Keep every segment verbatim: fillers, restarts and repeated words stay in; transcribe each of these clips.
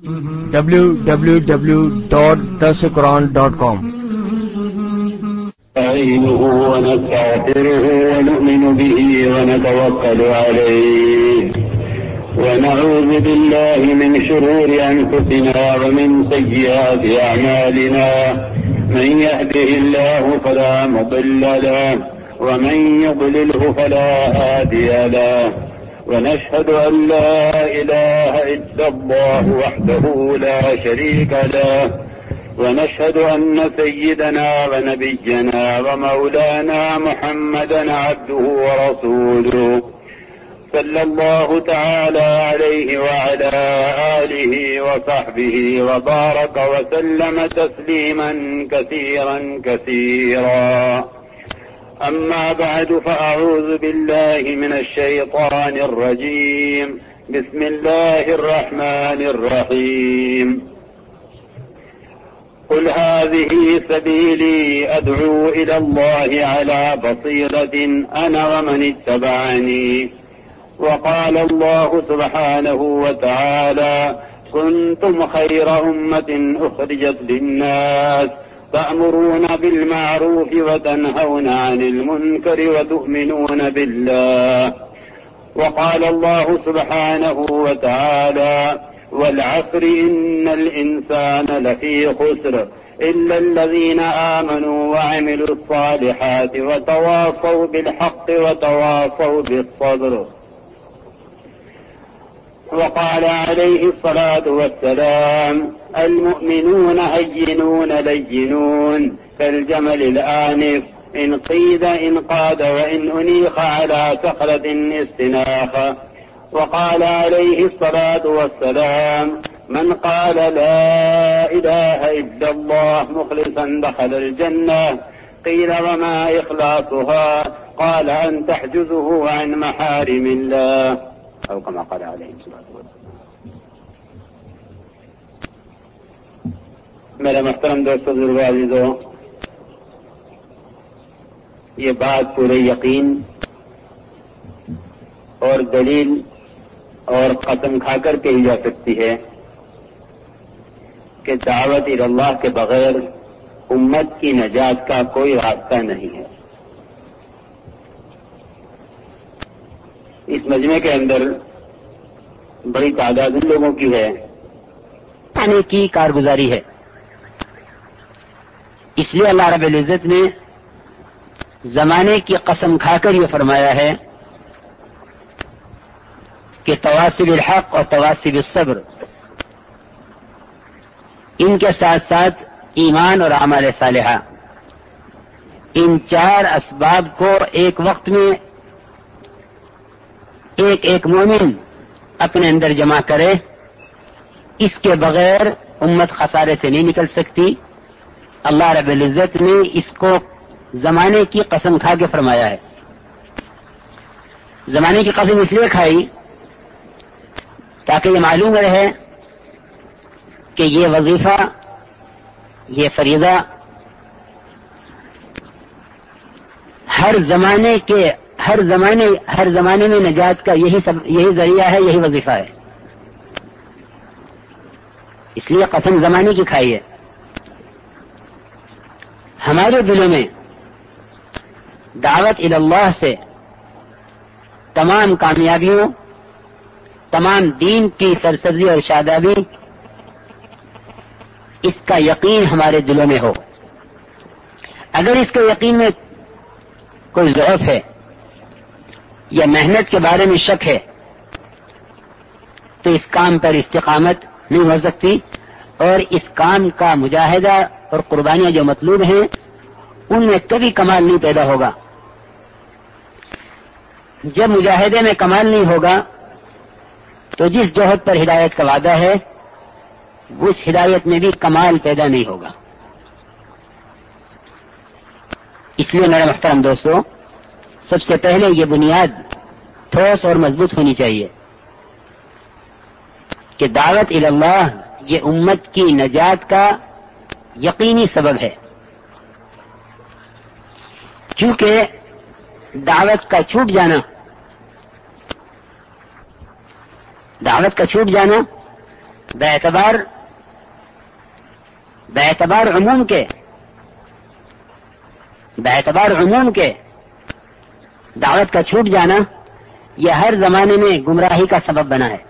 W W W dot درس قرآن dot com. نستعينه ونستغفره ونؤمن به ونتوكل عليه ونعوذ بالله من شرور أنفسنا ومن سيئات أعمالنا من يهده الله فلا مضل له ومن يضلله فلا هادي له ونشهد أن لا إله إلا الله وحده لا شريك له ونشهد أن سيدنا ونبينا ومولانا محمدا عبده ورسوله صلى الله تعالى عليه وعلى آله وصحبه وبارك وسلم تسليما كثيرا كثيرا. أما بعد فأعوذ بالله من الشيطان الرجيم. بسم الله الرحمن الرحيم. قل هذه سبيلي أدعو إلى الله على بصيرة أنا ومن اتبعني. وقال الله سبحانه وتعالى كنتم خير أمة أخرجت للناس تأمرون بالمعروف وتنهون عن المنكر وتؤمنون بالله. وقال الله سبحانه وتعالى والعصر إن الإنسان لفي خسر إلا الذين آمنوا وعملوا الصالحات وتواصوا بالحق وتواصوا بالصبر. وقال عليه الصلاة والسلام المؤمنون هينون لينون كالجمل الآنف إن قيد إن قاد وإن أنيخ على صخرة استناخ. وقال عليه الصلاة والسلام من قال لا إله إلا الله مخلصا دخل الجنة. قيل وما إخلاصها؟ قال أن تحجزه عن محارم الله أو كما قال عليه الصلاة والسلام. میرے محترم دوستو بزرگو عزیزو، یہ بات پورے یقین اور دلیل اور قسم کھا کر کہی جا سکتی ہے کہ دعوت اللہ کے بغیر امت کی نجات کا کوئی راستہ نہیں ہے. اس مجمع کے اندر بڑی تعداد ان لوگوں کی ہے آنے کی کارگزاری ہے. اس لیے اللہ رب العزت نے زمانے کی قسم کھا کر یہ فرمایا ہے کہ تواصی بالحق اور تواصی بالصبر، ان کے ساتھ ساتھ ایمان اور اعمال صالحہ، ان چار اسباب کو ایک وقت میں ایک ایک مومن اپنے اندر جمع کرے، اس کے بغیر امت خسارے سے نہیں نکل سکتی. اللہ رب العزت نے اس کو زمانے کی قسم کھا کے فرمایا ہے. زمانے کی قسم اس لیے کھائی تاکہ یہ معلوم رہے کہ یہ وظیفہ، یہ فریضہ ہر زمانے کے ہر زمانے ہر زمانے میں نجات کا یہی سب یہی ذریعہ ہے، یہی وظیفہ ہے. اس لیے قسم زمانے کی کھائی ہے. ہمارے دلوں میں دعوت اللہ سے تمام کامیابیوں، تمام دین کی سرسبزی اور شادابی، اس کا یقین ہمارے دلوں میں ہو. اگر اس کے یقین میں کوئی ضعف ہے یا محنت کے بارے میں شک ہے تو اس کام پر استقامت نہیں ہو سکتی، اور اس کام کا مجاہدہ اور قربانیاں جو مطلوب ہیں ان میں کبھی کمال نہیں پیدا ہوگا. جب مجاہدے میں کمال نہیں ہوگا تو جس جوہد پر ہدایت کا وعدہ ہے اس ہدایت میں بھی کمال پیدا نہیں ہوگا. اس لیے میرے محترم دوستو، سب سے پہلے یہ بنیاد ٹھوس اور مضبوط ہونی چاہیے کہ دعوت اللہ یہ امت کی نجات کا یقینی سبب ہے. کیونکہ دعوت کا چھوٹ جانا دعوت کا چھوٹ جانا باعتبار باعتبار عموم کے باعتبار عموم کے دعوت کا چھوٹ جانا یہ ہر زمانے میں گمراہی کا سبب بنا ہے.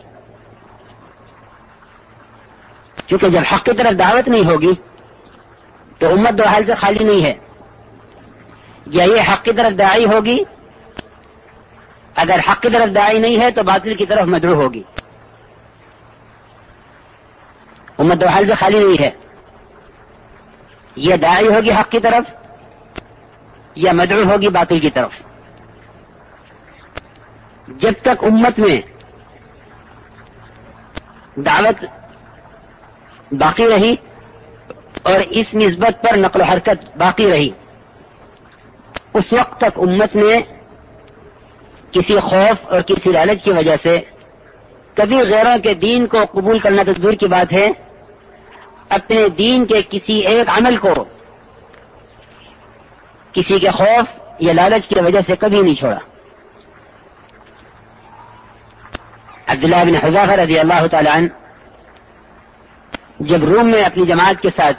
کیونکہ جب حق کی طرف دعوت نہیں ہوگی تو امت دو حال سے خالی نہیں ہے. یا یہ حق کی طرف داعی ہوگی، اگر حق کی طرف داعی نہیں ہے تو باطل کی طرف مدعو ہوگی. امت دو حال سے خالی نہیں ہے، یہ داعی ہوگی حق کی طرف یا مدعو ہوگی باطل کی طرف. جب تک امت میں دعوت باقی رہی اور اس نسبت پر نقل و حرکت باقی رہی، اس وقت تک امت نے کسی خوف اور کسی لالچ کی وجہ سے کبھی غیروں کے دین کو قبول کرنا تو دور کی بات ہے، اپنے دین کے کسی ایک عمل کو کسی کے خوف یا لالچ کی وجہ سے کبھی نہیں چھوڑا. عبداللہ بن حذافہ رضی اللہ تعالی عنہ جب روم میں اپنی جماعت کے ساتھ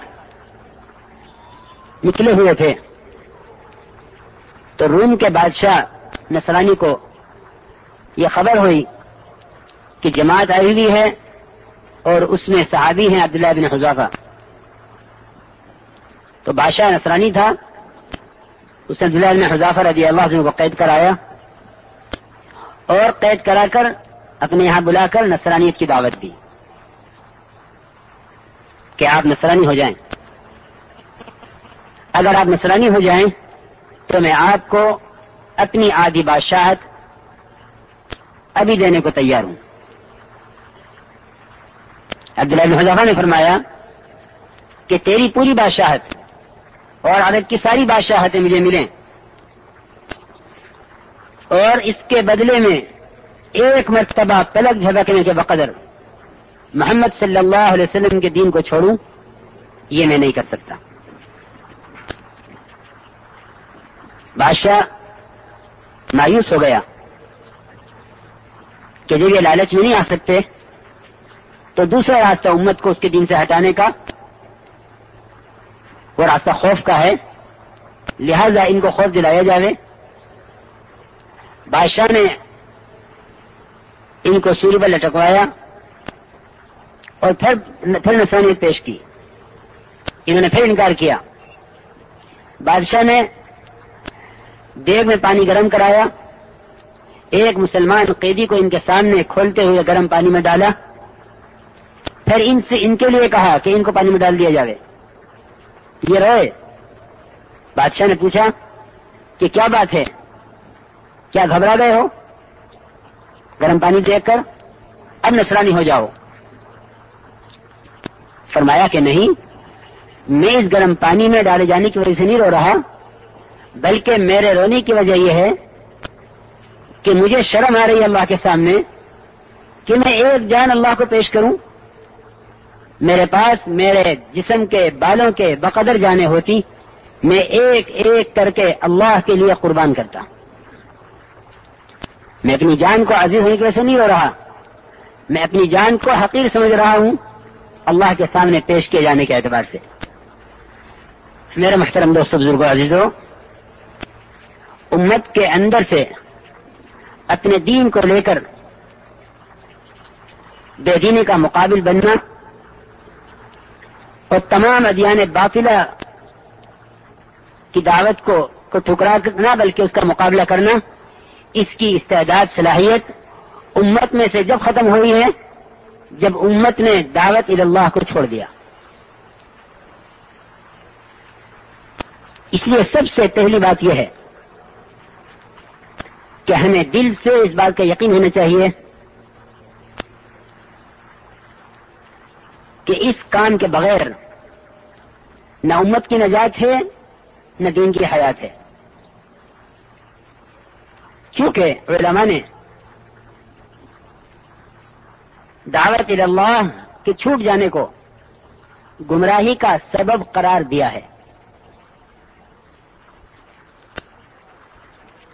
نکلے ہوئے تھے تو روم کے بادشاہ نصرانی کو یہ خبر ہوئی کہ جماعت آئی ہوئی ہے اور اس میں صحابی ہیں عبداللہ بن حذافہ. تو بادشاہ نصرانی تھا، اس نے عبداللہ بن حذافہ رضی اللہ عنہ کو قید کرایا اور قید کرا کر اپنے یہاں بلا کر نصرانیت کی دعوت دی کہ آپ نصرانی ہو جائیں. اگر آپ نصرانی ہو جائیں تو میں آپ کو اپنی آدھی بادشاہت ابھی دینے کو تیار ہوں. عبداللہ بن حذافہ نے فرمایا کہ تیری پوری بادشاہت اور عرب کی ساری بادشاہتیں مجھے ملیں اور اس کے بدلے میں ایک مرتبہ پلک جھپکنے کے بقدر محمد صلی اللہ علیہ وسلم کے دین کو چھوڑوں، یہ میں نہیں کر سکتا. بادشاہ مایوس ہو گیا کہ جب یہ لالچ میں نہیں آ سکتے تو دوسرا راستہ امت کو اس کے دین سے ہٹانے کا وہ راستہ خوف کا ہے، لہذا ان کو خوف دلایا جاوے. بادشاہ نے ان کو سولی پر لٹکوایا اور پھر پھر نصرانیت پیش کی. انہوں نے پھر انکار کیا. بادشاہ نے دیگ میں پانی گرم کرایا، ایک مسلمان قیدی کو ان کے سامنے کھولتے ہوئے گرم پانی میں ڈالا، پھر ان سے ان کے لیے کہا کہ ان کو پانی میں ڈال دیا جاوے. یہ روئے. بادشاہ نے پوچھا کہ کیا بات ہے، کیا گھبرا گئے ہو گرم پانی دیکھ کر؟ اب نصرانی ہو جاؤ. فرمایا کہ نہیں، میں اس گرم پانی میں ڈالے جانے کی وجہ سے نہیں رو رہا، بلکہ میرے رونے کی وجہ یہ ہے کہ مجھے شرم آ رہی ہے اللہ کے سامنے کہ میں ایک جان اللہ کو پیش کروں. میرے پاس میرے جسم کے بالوں کے بقدر جانیں ہوتی، میں ایک ایک کر کے اللہ کے لیے قربان کرتا. میں اپنی جان کو عزیز ہونے کی وجہ سے نہیں ہو رہا، میں اپنی جان کو حقیر سمجھ رہا ہوں اللہ کے سامنے پیش کیے جانے کے اعتبار سے. میرے محترم دوستو، بزرگوں، عزیزوں، امت کے اندر سے اپنے دین کو لے کر بے دینی کا مقابل بننا اور تمام ادیان باطلہ کی دعوت کو کو ٹھکرا کرنا بلکہ اس کا مقابلہ کرنا، اس کی استعداد صلاحیت امت میں سے جب ختم ہوئی ہے جب امت نے دعوت الی اللہ کو چھوڑ دیا. اس لیے سب سے پہلی بات یہ ہے کہ ہمیں دل سے اس بات کا یقین ہونا چاہیے کہ اس کام کے بغیر نہ امت کی نجات ہے نہ دین کی حیات ہے. کیونکہ علماء نے دعوت الی اللہ کے چھوٹ جانے کو گمراہی کا سبب قرار دیا ہے.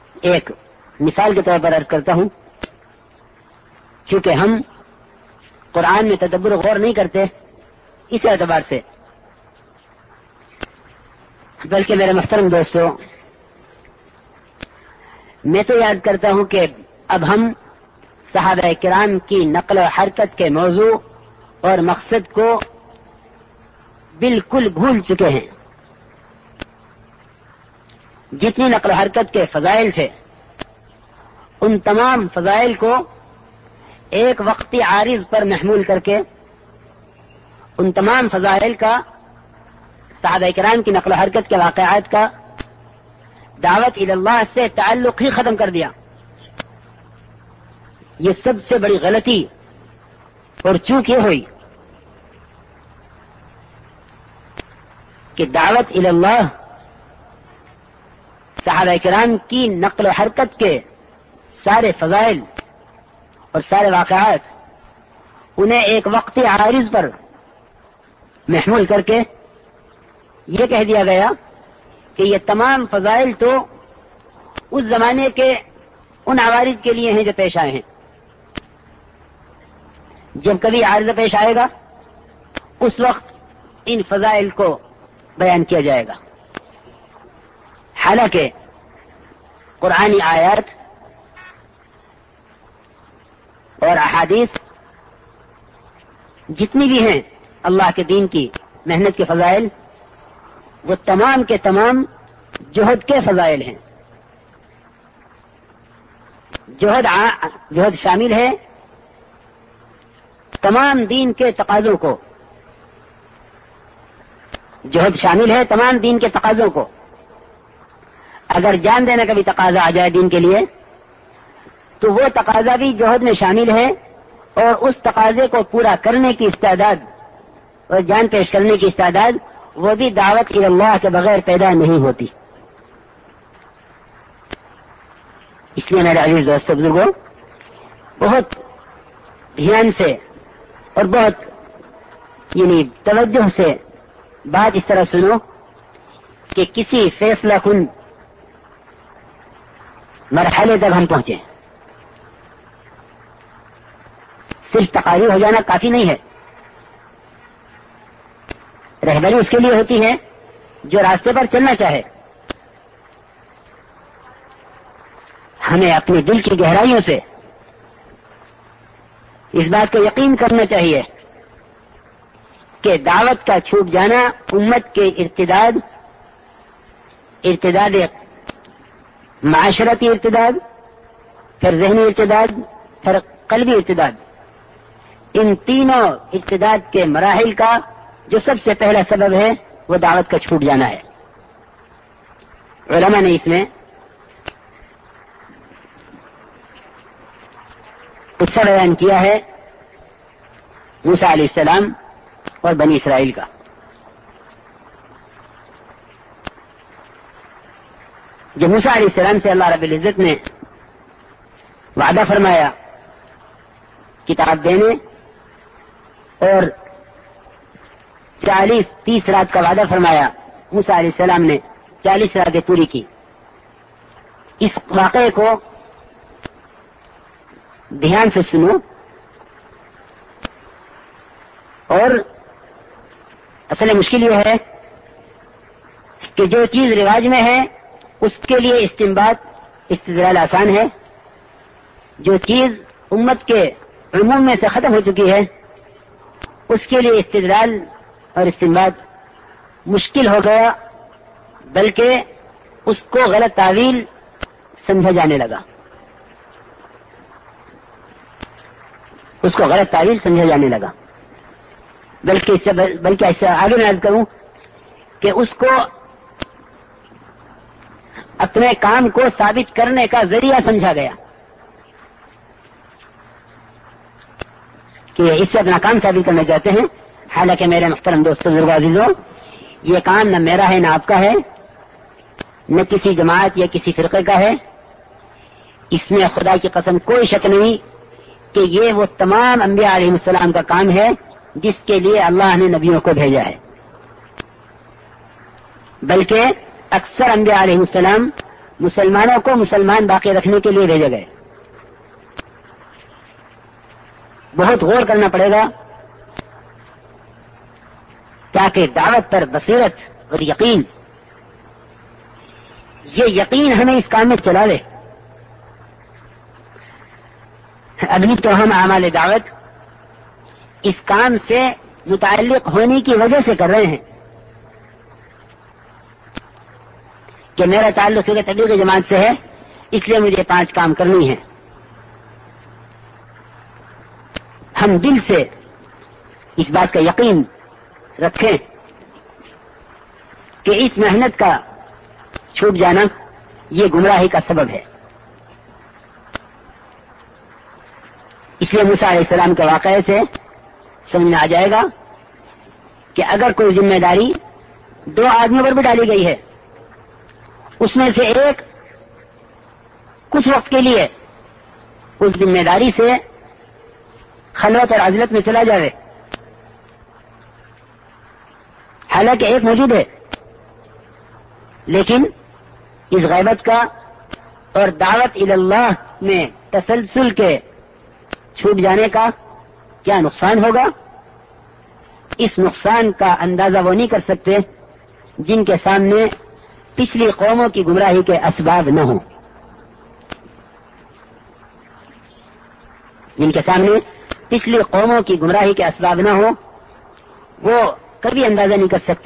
ایک مثال کے طور پر عرض کرتا ہوں، کیونکہ ہم قرآن میں تدبر غور نہیں کرتے اس اعتبار سے، بلکہ میرے محترم دوستو، میں تو یاد کرتا ہوں کہ اب ہم صحابہ کرام کی نقل و حرکت کے موضوع اور مقصد کو بالکل بھول چکے ہیں۔ جتنی نقل و حرکت کے فضائل تھے ان تمام فضائل کو ایک وقتی عارض پر محمول کر کے ان تمام فضائل کا، صحابہ کرام کی نقل و حرکت کے واقعات کا دعوت الی اللہ سے تعلق ہی ختم کر دیا۔ یہ سب سے بڑی غلطی اور چوک یہ ہوئی کہ دعوت الی اللہ، صحابہ کرام کی نقل و حرکت کے سارے فضائل اور سارے واقعات انہیں ایک وقتی عارض پر محمول کر کے یہ کہہ دیا گیا کہ یہ تمام فضائل تو اس زمانے کے ان عوارض کے لیے ہیں جو پیش آئے ہیں، جب کبھی عارض پیش آئے گا اس وقت ان فضائل کو بیان کیا جائے گا۔ حالانکہ قرآنی آیات اور احادیث جتنی بھی ہیں اللہ کے دین کی محنت کے فضائل، وہ تمام کے تمام جہد کے فضائل ہیں۔ جہد جہد شامل ہے تمام دین کے تقاضوں کو، جہد شامل ہے تمام دین کے تقاضوں کو۔ اگر جان دینے کا بھی تقاضا آ جائے دین کے لیے تو وہ تقاضا بھی جہد میں شامل ہے، اور اس تقاضے کو پورا کرنے کی استعداد اور جان پیش کرنے کی استعداد وہ بھی دعوت الی اللہ کے بغیر پیدا نہیں ہوتی۔ اس لیے میرے عزیز دوستو بزرگوں، بہت دھیان سے اور بہت یعنی توجہ سے بات اس طرح سنو کہ کسی فیصلہ کن مرحلے تک ہم پہنچے۔ صرف تقاریر ہو جانا کافی نہیں ہے، رہبری اس کے لیے ہوتی ہے جو راستے پر چلنا چاہے۔ ہمیں اپنے دل کی گہرائیوں سے اس بات کو یقین کرنا چاہیے کہ دعوت کا چھوٹ جانا امت کے ارتداد ارتداد معاشرتی ارتداد، پھر ذہنی ارتداد، پھر قلبی ارتداد، ان تینوں ارتداد کے مراحل کا جو سب سے پہلا سبب ہے وہ دعوت کا چھوٹ جانا ہے۔ علماء نے اس میں قصہ بیان کیا ہے موسیٰ علیہ السلام اور بنی اسرائیل کا۔ جب موسیٰ علیہ السلام سے اللہ رب العزت نے وعدہ فرمایا کتاب دینے اور چالیس تیس رات کا وعدہ فرمایا، موسیٰ علیہ السلام نے چالیس راتیں پوری کی۔ اس واقعے کو دھیان سے سنو، اور اصل مشکل یہ ہے کہ جو چیز رواج میں ہے اس کے لیے استنباط استدلال آسان ہے، جو چیز امت کے عموم میں سے ختم ہو چکی ہے اس کے لیے استدلال اور استنباط مشکل ہو گیا، بلکہ اس کو غلط تعویل سمجھا جانے لگا اس کو غلط تعویل سمجھا جانے لگا بلکہ اس سے بلکہ اس سے آگے میں عرض کروں کہ اس کو اپنے کام کو ثابت کرنے کا ذریعہ سمجھا گیا کہ اس سے اپنا کام ثابت کرنا چاہتے ہیں۔ حالانکہ میرے محترم دوستوں بزرگوں عزیزوں، یہ کام نہ میرا ہے نہ آپ کا ہے، نہ کسی جماعت یا کسی فرقے کا ہے۔ اس میں خدا کی قسم کوئی شک نہیں کہ یہ وہ تمام انبیاء علیہ السلام کا کام ہے جس کے لیے اللہ نے نبیوں کو بھیجا ہے، بلکہ اکثر انبیاء علیہ السلام مسلمانوں کو مسلمان باقی رکھنے کے لیے بھیجے گئے۔ بہت غور کرنا پڑے گا تاکہ دعوت پر بصیرت اور یقین، یہ یقین ہمیں اس کام میں چلا لے. ابھی تو ہم اعمال دعوت اس کام سے متعلق ہونے کی وجہ سے کر رہے ہیں کہ میرا تعلق ایک تبلیغی جماعت سے ہے، اس لیے مجھے پانچ کام کرنی ہے. ہم دل سے اس بات کا یقین رکھیں کہ اس محنت کا چھوٹ جانا یہ گمراہی کا سبب ہے. اس لیے موسیٰ علیہ السلام کے واقعے سے سمجھ میں آ جائے گا کہ اگر کوئی ذمہ داری دو آدمیوں پر بھی ڈالی گئی ہے، اس میں سے ایک کچھ وقت کے لیے اس ذمہ داری سے خلوت اور عزلت میں چلا جائے، حالانکہ ایک موجود ہے، لیکن اس غیبت کا اور دعوت الی اللہ میں تسلسل کے چھوٹ جانے کا کیا نقصان ہوگا، اس نقصان کا اندازہ وہ نہیں کر سکتے جن کے سامنے پچھلی قوموں کی گمراہی کے اسباب نہ ہوں، جن کے سامنے پچھلی قوموں کی گمراہی کے اسباب نہ ہوں، وہ کبھی اندازہ نہیں کر سکتے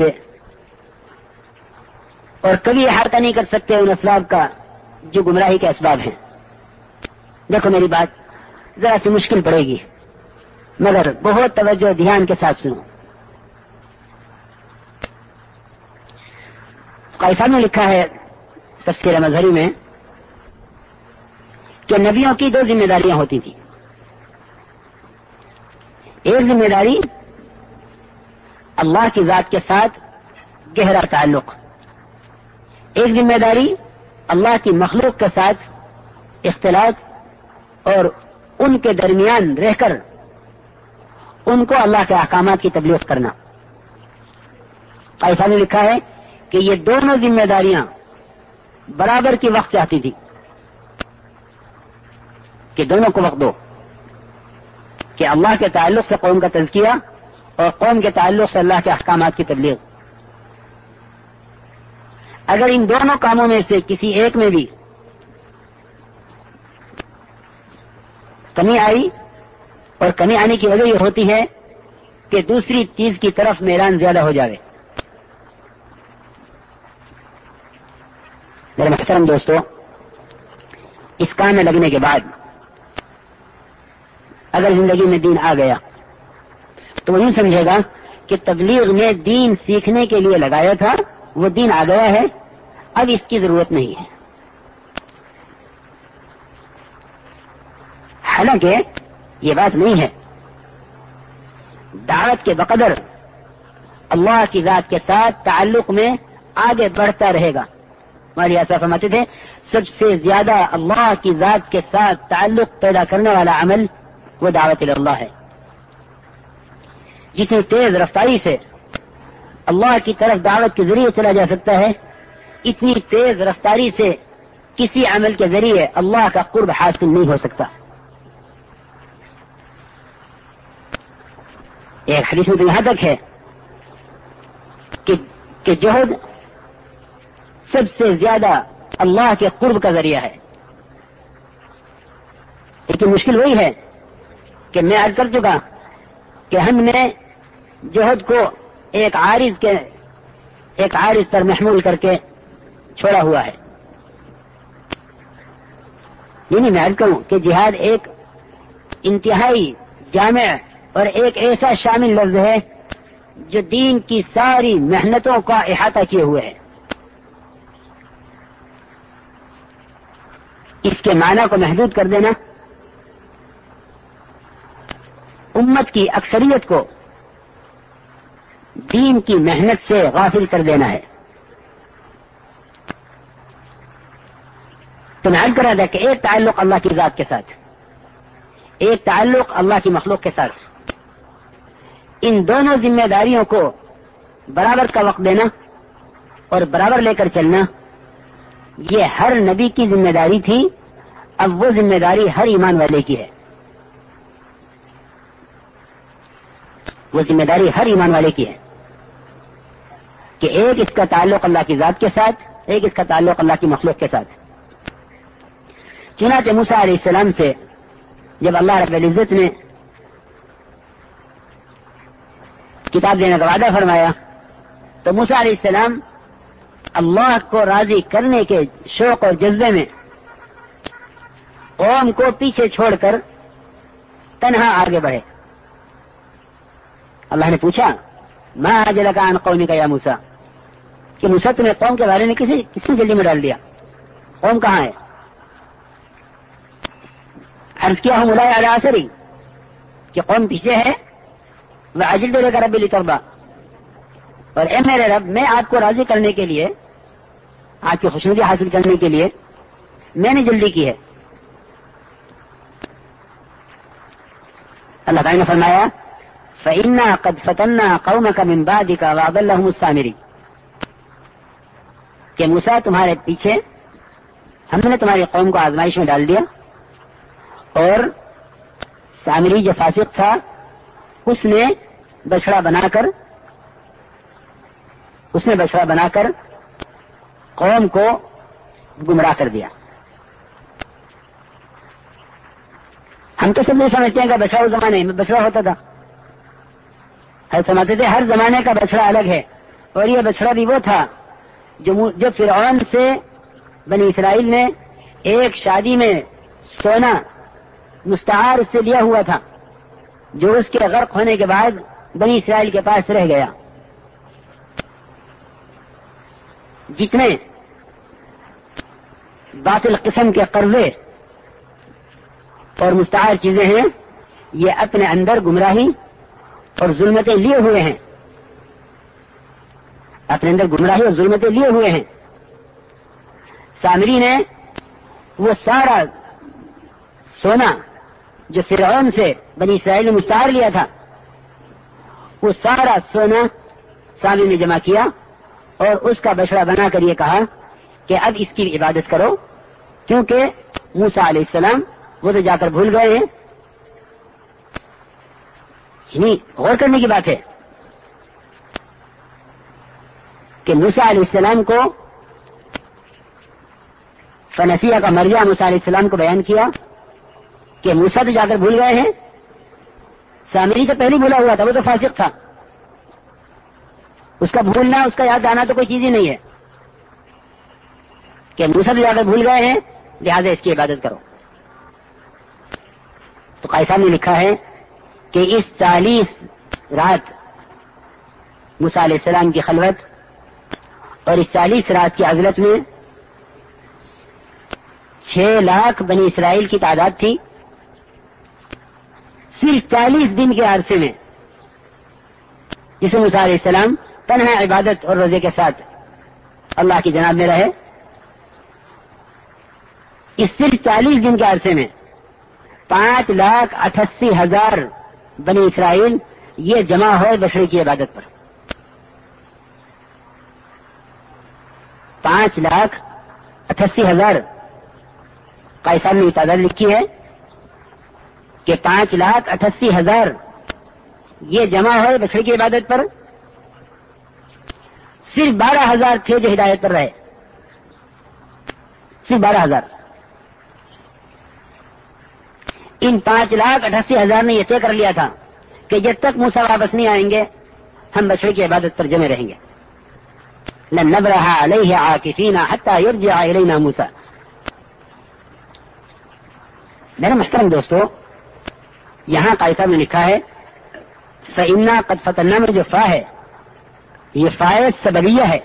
اور کبھی احاطہ نہیں کر سکتے ان اسباب کا جو گمراہی کے اسباب ہیں. دیکھو میری بات ذرا سی مشکل پڑے گی مگر بہت توجہ دھیان کے ساتھ سنو. قاری صاحب نے لکھا ہے تفسیر مظہری میں کہ نبیوں کی دو ذمہ داریاں ہوتی تھیں. ایک ذمہ داری اللہ کی ذات کے ساتھ گہرا تعلق، ایک ذمہ داری اللہ کی مخلوق کے ساتھ اختلاط اور ان کے درمیان رہ کر ان کو اللہ کے احکامات کی تبلیغ کرنا. قاری صاحب نے لکھا ہے کہ یہ دونوں ذمہ داریاں برابر کی وقت چاہتی تھی کہ دونوں کو وقت دو، کہ اللہ کے تعلق سے قوم کا تزکیہ اور قوم کے تعلق سے اللہ کے احکامات کی تبلیغ. اگر ان دونوں کاموں میں سے کسی ایک میں بھی کمی آئی، اور کمی آنے کی وجہ یہ ہوتی ہے کہ دوسری چیز کی طرف میلان زیادہ ہو جائے. میرے محترم دوستو، اس کام میں لگنے کے بعد اگر زندگی میں دین آ گیا تو وہ یوں سمجھے گا کہ تبلیغ میں دین سیکھنے کے لیے لگایا تھا، وہ دین آ گیا ہے، اب اس کی ضرورت نہیں ہے. حالانکہ یہ بات نہیں ہے. دعوت کے بقدر اللہ کی ذات کے ساتھ تعلق میں آگے بڑھتا رہے گا. ہماری ایسا فرماتے تھے سب سے زیادہ اللہ کی ذات کے ساتھ تعلق پیدا کرنے والا عمل وہ دعوت اللہ ہے. جتنی تیز رفتاری سے اللہ کی طرف دعوت کے ذریعے چلا جا سکتا ہے، اتنی تیز رفتاری سے کسی عمل کے ذریعے اللہ کا قرب حاصل نہیں ہو سکتا. ایک حدیث میں تو یہاں تک ہے کہ, کہ جہد سب سے زیادہ اللہ کے قرب کا ذریعہ ہے. لیکن مشکل وہی ہے کہ میں عرض کر چکا کہ ہم نے جہد کو ایک عارض کے ایک عارض پر محمول کر کے چھوڑا ہوا ہے. یعنی میں عرض کروں کہ جہاد ایک انتہائی جامع اور ایک ایسا شامل لفظ ہے جو دین کی ساری محنتوں کا احاطہ کیے ہوئے ہے. اس کے معنی کو محدود کر دینا امت کی اکثریت کو دین کی محنت سے غافل کر دینا ہے. تو میں عرض کر رہا تھا کہ ایک تعلق اللہ کی ذات کے ساتھ، ایک تعلق اللہ کی مخلوق کے ساتھ، ان دونوں ذمہ داریوں کو برابر کا وقت دینا اور برابر لے کر چلنا یہ ہر نبی کی ذمہ داری تھی. اب وہ ذمہ داری ہر ایمان والے کی ہے. وہ ذمہ داری ہر ایمان والے کی ہے کہ ایک اس کا تعلق اللہ کی ذات کے ساتھ، ایک اس کا تعلق اللہ کی مخلوق کے ساتھ. چنانچہ موسیٰ علیہ السلام سے جب اللہ رب العزت نے کتاب دینے کا وعدہ فرمایا تو موسیٰ علیہ السلام اللہ کو راضی کرنے کے شوق اور جذبے میں قوم کو پیچھے چھوڑ کر تنہا آگے بڑھے. اللہ نے پوچھا ما اجلک عن قومک یا موسیٰ کہ موسیٰ تمہیں قوم کے بارے میں کسی کس نے جلدی میں ڈال دیا؟ قوم کہاں ہے؟ عرض کیا ہوں ملائے علی اثری کہ قوم پیچھے ہے. وعجلت لک ربی لترضی، اور اے میرے رب میں آپ کو راضی کرنے کے لیے، آپ کی خوشنودی حاصل کرنے کے لیے میں نے جلدی کی ہے. اللہ تعالیٰ نے فرمایا فَإِنَّا قَدْ فَتَنَّا قَوْمَكَ مِنْ بَعْدِكَ وَأَضَلَّهُمُ السَّامِرِي کہ موسیٰ تمہارے پیچھے ہم نے تمہاری قوم کو آزمائش میں ڈال دیا، اور سامری جو فاسق تھا اس نے بچڑا بنا کر اس نے بچڑا بنا کر قوم کو گمراہ کر دیا. ہم تو سب یہ سمجھتے ہیں کہ بچڑا اس زمانے میں بچڑا ہوتا تھا. ہم سمجھتے تھے ہر زمانے کا بچڑا الگ ہے، اور یہ بچڑا بھی وہ تھا جو جو فرعون سے بنی اسرائیل نے ایک شادی میں سونا مستعار اس سے لیا ہوا تھا، جو اس کے غرق ہونے کے بعد بنی اسرائیل کے پاس رہ گیا. جتنے باطل قسم کے قرضے اور مستعار چیزیں ہیں یہ اپنے اندر گمراہی اور ظلمتیں لیے ہوئے ہیں، اپنے اندر گمراہی اور ظلمتیں لیے ہوئے ہیں. سامری نے وہ سارا سونا جو فرعون سے بنی اسرائیل نے مستعار لیا تھا، وہ سارا سونا سامری نے جمع کیا اور اس کا بچڑا بنا کر یہ کہا کہ اب اس کی عبادت کرو، کیونکہ موسیٰ علیہ السلام وہ تو جا کر بھول گئے ہیں. یعنی غور کرنے کی بات ہے کہ موسیٰ علیہ السلام کو فنسیہ کا مرجع موسیٰ علیہ السلام کو بیان کیا کہ موسیٰ تو جا کر بھول گئے ہیں. سامری تو پہلے بھولا ہوا تھا، وہ تو فاسق تھا، اس کا بھولنا اس کا یاد آنا تو کوئی چیز ہی نہیں ہے کہ موسیٰ تو جا کر بھول گئے ہیں لہذا اس کی عبادت کرو. تو قاری صاحب نے لکھا ہے کہ اس چالیس رات موسیٰ علیہ السلام کی خلوت اور اس چالیس رات کی عزلت میں چھ لاکھ بنی اسرائیل کی تعداد تھی. صرف چالیس دن کے عرصے میں جسے موسیٰ علیہ السلام تنہا عبادت اور روزے کے ساتھ اللہ کی جناب میں رہے، اس صرف چالیس دن کے عرصے میں پانچ لاکھ اٹھاسی ہزار بنی اسرائیل یہ جمع ہوئے بچڑے کی عبادت پر. پانچ لاکھ اٹھاسی ہزار قاری صاحب نے تعداد لکھی ہے کہ پانچ لاکھ اٹھاسی ہزار یہ جمع ہوئے بچڑے کی عبادت پر. صرف بارہ ہزار تھے جو ہدایت پر رہے، صرف بارہ ہزار. ان پانچ لاکھ اٹھاسی ہزار نے یہ طے کر لیا تھا کہ جب تک موسیٰ واپس نہیں آئیں گے ہم بچڑے کی عبادت پر جمے رہیں گے. لن نبرح علیہ عاکفین حتی یرجع الینا موسیٰ. میرے محترم دوستو، یہاں قاری صاحب نے لکھا ہے فَإِنَّا قَدْ فَتَنَّا میں جو فا ہے یہ فائے سببیہ ہے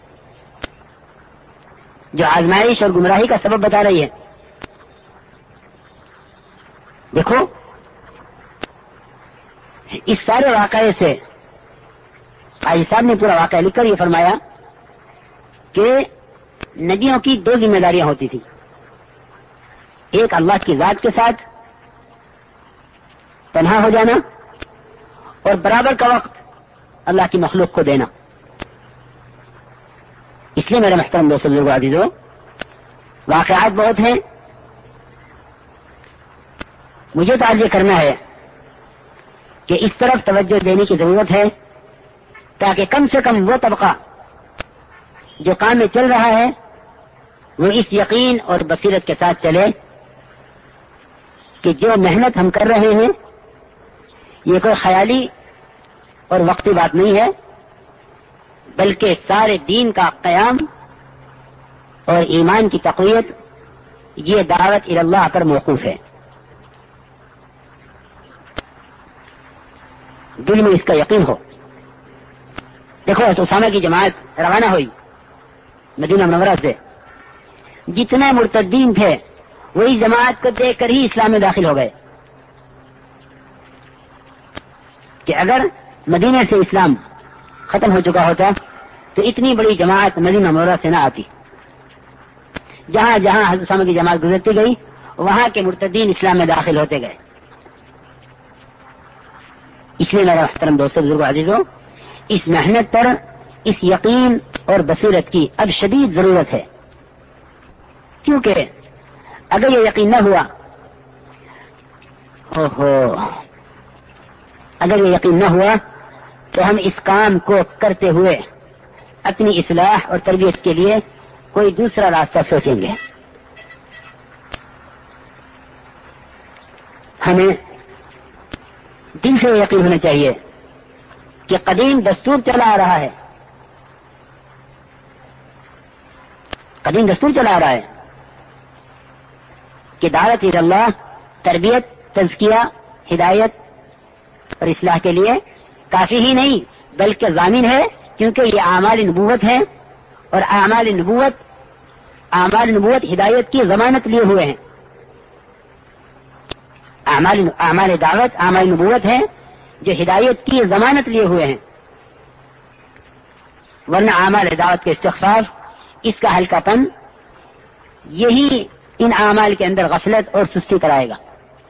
جو آزمائش اور گمراہی کا سبب بتا رہی ہے. دیکھو اس سارے واقعے سے قاری صاحب نے پورا واقعہ لکھ کر یہ فرمایا کہ نبیوں کی دو ذمہ داریاں ہوتی تھی، ایک اللہ کی ذات کے ساتھ تنہا ہو جانا اور برابر کا وقت اللہ کی مخلوق کو دینا. اس لیے میرے محترم دوستو بزرگو عزیزو، واقعات بہت ہیں. مجھے تو آج یہ کرنا ہے کہ اس طرف توجہ دینے کی ضرورت ہے تاکہ کم سے کم وہ طبقہ جو کام میں چل رہا ہے وہ اس یقین اور بصیرت کے ساتھ چلے کہ جو محنت ہم کر رہے ہیں یہ کوئی خیالی اور وقتی بات نہیں ہے، بلکہ سارے دین کا قیام اور ایمان کی تقویت یہ دعوت الی اللہ پر موقوف ہے. دل میں اس کا یقین ہو. دیکھو اسامہ کی جماعت روانہ ہوئی مدینہ منورہ سے، جتنے مرتدین تھے وہ اس جماعت کو دیکھ کر ہی اسلام میں داخل ہو گئے کہ اگر مدینے سے اسلام ختم ہو چکا ہوتا تو اتنی بڑی جماعت مدینہ منورہ سے نہ آتی. جہاں جہاں حضرت اسامہ کی جماعت گزرتی گئی وہاں کے مرتدین اسلام میں داخل ہوتے گئے. اس لیے میرے محترم دوستو بزرگوں عزیزوں، اس محنت پر اس یقین اور بصیرت کی اب شدید ضرورت ہے، کیونکہ اگر یہ یقین نہ ہوا اوہو اگر یہ یقین نہ ہوا تو ہم اس کام کو کرتے ہوئے اپنی اصلاح اور تربیت کے لیے کوئی دوسرا راستہ سوچیں گے. ہمیں دل سے یقین ہونا چاہیے کہ قدیم دستور چلا آ رہا ہے قدیم دستور چلا آ رہا ہے کہ دعوت الی اللہ، تربیت، تزکیہ، ہدایت اور اصلاح کے لیے کافی ہی نہیں بلکہ ضامن ہے، کیونکہ یہ اعمال نبوت ہے اور اعمال نبوت اعمال نبوت ہدایت کی ضمانت لیے ہوئے ہیں. اعمال اعمال دعوت اعمال نبوت ہے جو ہدایت کی ضمانت لیے ہوئے ہیں، ورنہ اعمال دعوت کے استخفاف، اس کا ہلکا پن، یہی ان اعمال کے اندر غفلت اور سستی کرائے گا.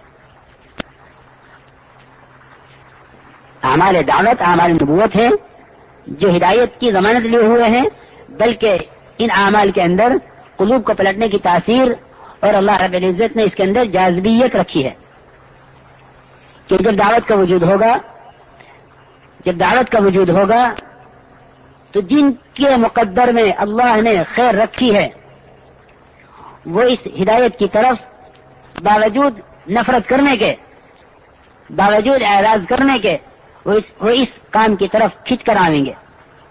اعمال دعوت اعمال نبوت ہے جو ہدایت کی ضمانت لیے ہوئے ہیں، بلکہ ان اعمال کے اندر قلوب کو پلٹنے کی تاثیر اور اللہ رب العزت نے اس کے اندر جاذبیت رکھی ہے کہ جب دعوت کا وجود ہوگا جب دعوت کا وجود ہوگا تو جن کے مقدر میں اللہ نے خیر رکھی ہے وہ اس ہدایت کی طرف باوجود نفرت کرنے کے، باوجود اعراض کرنے کے وہ اس, وہ اس کام کی طرف کھنچ کر آئیں گے.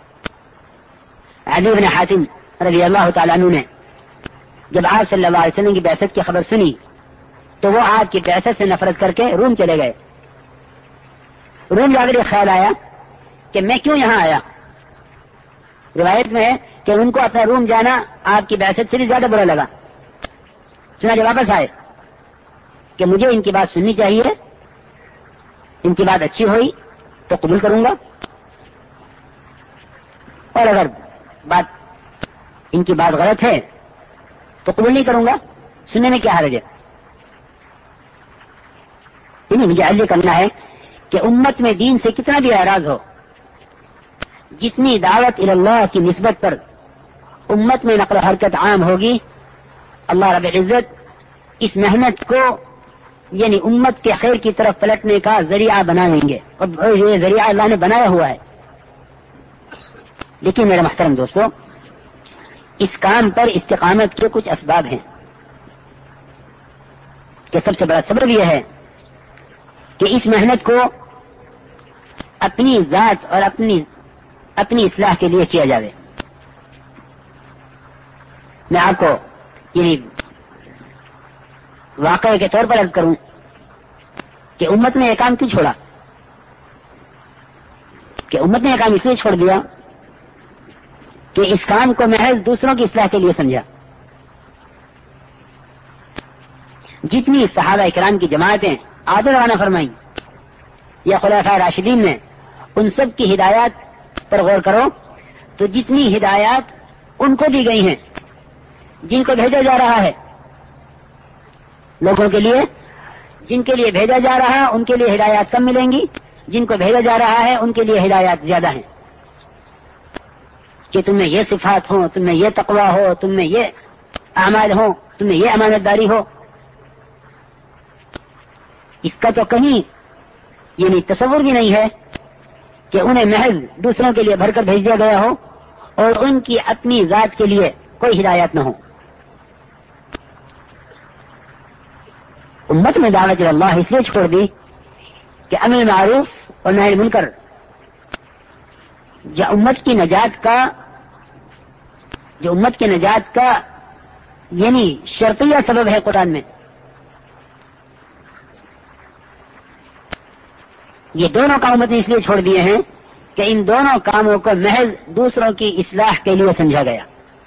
عدی بن حاتم رضی اللہ تعالیٰ عنہ نے جب آپ صلی اللہ علیہ وسلم کی بعثت کی خبر سنی تو وہ آپ کی بعثت سے نفرت کر کے روم چلے گئے. روم جا کر یہ خیال آیا کہ میں کیوں یہاں آیا. روایت میں ہے کہ ان کو اپنا روم جانا آپ کی بعثت سے بھی زیادہ برا لگا. چنانچہ واپس آئے کہ مجھے ان کی بات سننی چاہیے، ان کی بات اچھی ہوئی تو قبول کروں گا، اور اگر بات ان کی بات غلط ہے تو قبول نہیں کروں گا. سننے میں کیا حرج ہے؟ انہیں مجھے عرض کرنا ہے کہ امت میں دین سے کتنا بھی اعراض ہو، جتنی دعوت الی اللہ کی نسبت پر امت میں نقل و حرکت عام ہوگی، اللہ رب العزت اس محنت کو یعنی امت کے خیر کی طرف پلٹنے کا ذریعہ بنا لیں گے، اور یہ ذریعہ اللہ نے بنایا ہوا ہے. لیکن میرے محترم دوستو، اس کام پر استقامت کے کچھ اسباب ہیں کہ سب سے بڑا سبب یہ ہے کہ اس محنت کو اپنی ذات اور اپنی اپنی اصلاح کے لیے کیا جائے. میں آپ کو یعنی واقعے کے طور پر عرض کروں کہ امت نے یہ کام کیوں چھوڑا، کہ امت نے یہ کام اس لیے چھوڑ دیا کہ اس کام کو محض دوسروں کی اصلاح کے لیے سمجھا. جتنی صحابہ کرام کی جماعتیں آدھے روانہ فرمائیں یا خلفائے راشدین نے، ان سب کی ہدایات پر غور کرو تو جتنی ہدایات ان کو دی گئی ہیں جن کو بھیجا جا رہا ہے، لوگوں کے لیے جن کے لیے بھیجا جا رہا ہے ان کے لیے ہدایات کم ملیں گی، جن کو بھیجا جا رہا ہے ان کے لیے ہدایات زیادہ ہیں. کہ تم میں یہ صفات ہو، تم میں یہ تقوی ہو، تم میں یہ اعمال ہو، تم میں یہ امانت داری ہو. اس کا تو کہیں یعنی تصور بھی نہیں ہے کہ انہیں محض دوسروں کے لیے بھر کر بھیج دیا گیا ہو اور ان کی اپنی ذات کے لیے کوئی ہدایت نہ ہو. امت میں دعوت اللہ اس لیے چھوڑ دی کہ امر معروف اور نہی منکر جو امت کی نجات کا جو امت کی نجات کا یعنی شرطیہ سبب ہے قرآن میں، یہ دونوں کام امت نے اس لیے چھوڑ دیے ہیں کہ ان دونوں کاموں کو محض دوسروں کی اصلاح کے لیے سمجھا گیا.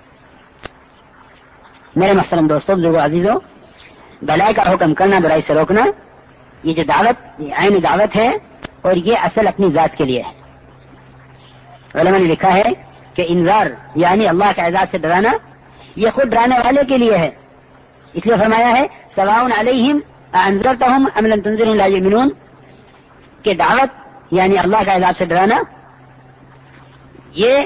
میرے محترم دوستوں، بزرگوں، عزیزوں، بھلائی کا حکم کرنا، برائی سے روکنا، یہ جو دعوت یہ عین دعوت ہے اور یہ اصل اپنی ذات کے لیے ہے. علماء نے لکھا ہے کہ انذار یعنی اللہ کے عذاب سے ڈرانا یہ خود ڈرانے والے کے لیے ہے. اس لیے فرمایا ہے سواء علیہم انذرتہم ام لم تنذرہم لا یؤمنون، کہ دعوت یعنی اللہ کے عذاب سے ڈرانا یہ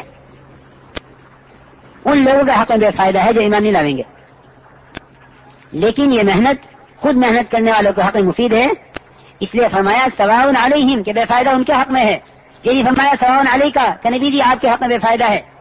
ان لوگوں کے حق میں بے فائدہ ہے جو ایمان نہیں لاویں گے، لیکن یہ محنت خود محنت کرنے والوں کے حق میں مفید ہے. اس لیے فرمایا سواء علیہم کہ بے فائدہ ان کے حق میں ہے. یہ نہیں فرمایا سواء علیکا کہ نبی جی آپ کے حق میں بے فائدہ ہے.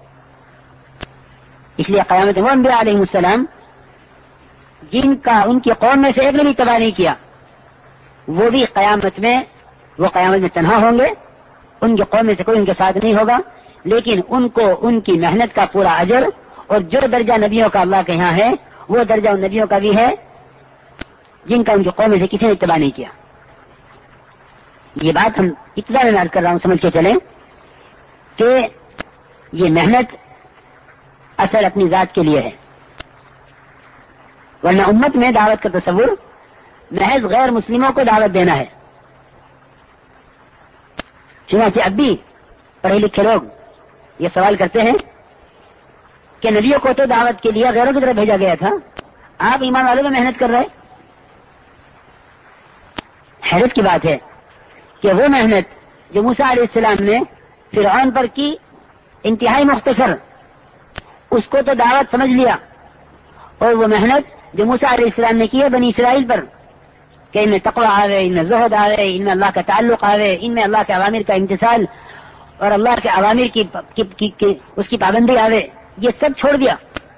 اس لیے قیامت وہ انبیاء علیہ السلام جن کا ان کی قوم میں سے ایک نے بھی تباہ نہیں کیا، وہ بھی قیامت میں وہ قیامت میں تنہا ہوں گے. ان کی قوم میں سے کوئی ان کے ساتھ نہیں ہوگا، لیکن ان کو ان کی محنت کا پورا اجر اور جو درجہ نبیوں کا اللہ کے یہاں ہے وہ درجہ ان نبیوں کا بھی ہے جن کا ان کی قوم میں سے کسی نے اتباع نہیں کیا. یہ بات ہم اتنا میں عرض کر رہا ہوں، سمجھ کے چلیں کہ یہ محنت اصل اپنی ذات کے لیے ہے، ورنہ امت میں دعوت کا تصور محض غیر مسلموں کو دعوت دینا ہے. چنانچہ اب بھی پڑھے لکھے لوگ یہ سوال کرتے ہیں کہ نبیوں کو تو دعوت کے لیے غیروں کی طرف بھیجا گیا تھا، آپ ایمان والوں میں محنت کر رہے. حیرت کی بات ہے کہ وہ محنت جو موسیٰ علیہ السلام نے فرعون پر کی انتہائی مختصر، اس کو تو دعوت سمجھ لیا، اور وہ محنت جو موسیٰ علیہ السلام نے کی ہے بنی اسرائیل پر کہ ان میں تقوی آوے، ان میں زہد آوے، ان میں اللہ کا تعلق آوے، ان میں اللہ کے عوامر کا امتثال اور اللہ کے عوامر کی, کی, کی, کی اس کی پابندی آوے، یہ سب چھوڑ دیا.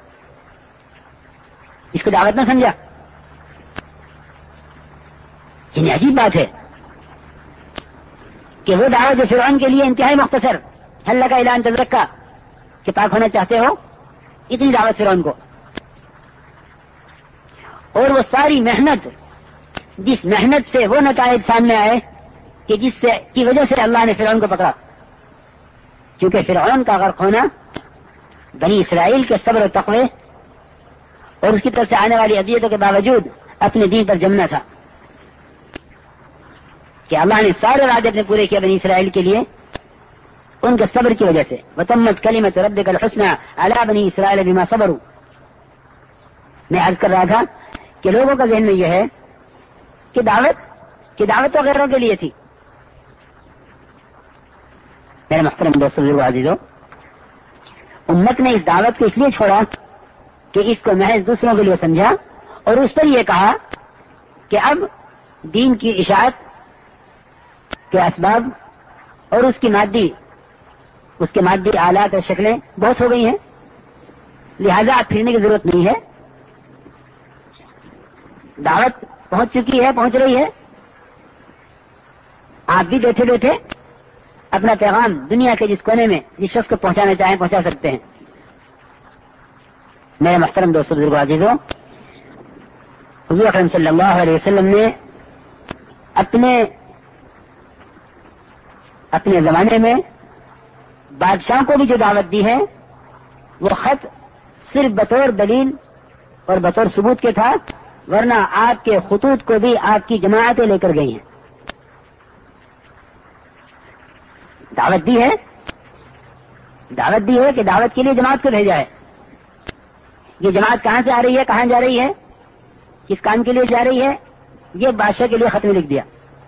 اس کو دعوت نہ سمجھا. یعنی عجیب بات ہے کہ وہ دعوت جو فرعون کے لیے انتہائی مختصر، حل لگا اعلان تزکا کہ پاک ہونا چاہتے ہو، اتنی دعوت فرعون کو، اور وہ ساری محنت جس محنت سے وہ نتائج سامنے آئے کہ جس سے کی وجہ سے اللہ نے فرعون کو پکڑا. کیونکہ فرعون کا غرق ہونا بنی اسرائیل کے صبر و تقوی اور اس کی طرف سے آنے والی اذیتوں کے باوجود اپنے دین پر جمنا تھا کہ اللہ نے سارے وعدے اپنے پورے کیا بنی اسرائیل کے لیے ان کے صبر کی وجہ سے. وتمت کلمۃ ربک الحسنى علی بنی اسرائیل بما صبروا. میں عرض کر رہا تھا کہ لوگوں کا ذہن میں یہ ہے کہ دعوت کہ دعوت تو غیروں کے لیے تھی. میرے محترم دوستو، بزرگوں، عزیزوں، امت نے اس دعوت کو اس لیے چھوڑا کہ اس کو محض دوسروں کے لیے سمجھا اور اس پر یہ کہا کہ اب دین کی اشاعت کے اسباب اور اس کی مادی اس کے مادی آلات اور شکلیں بہت ہو گئی ہیں، لہذا اب پھرنے کی ضرورت نہیں ہے. دعوت پہنچ چکی ہے، پہنچ رہی ہے، آپ بھی بیٹھے بیٹھے اپنا پیغام دنیا کے جس کونے میں جس شخص کو پہنچانا چاہیں پہنچا سکتے ہیں. میرے محترم دوستو، بزرگوں، عزیزوں، حضور اکرم صلی اللہ علیہ وسلم نے اپنے اپنے زمانے میں بادشاہوں کو بھی جو دعوت دی ہے وہ خط صرف بطور دلیل اور بطور ثبوت کے تھا، ورنہ آپ کے خطوط کو بھی آپ کی جماعتیں لے کر گئی ہیں. دعوت دی ہے دعوت دی ہے کہ دعوت کے لیے جماعت کو بھیجا ہے. یہ جماعت کہاں سے آ رہی ہے، کہاں جا رہی ہے، کس کام کے لیے جا رہی ہے، یہ بادشاہ کے لیے خط میں لکھ دیا.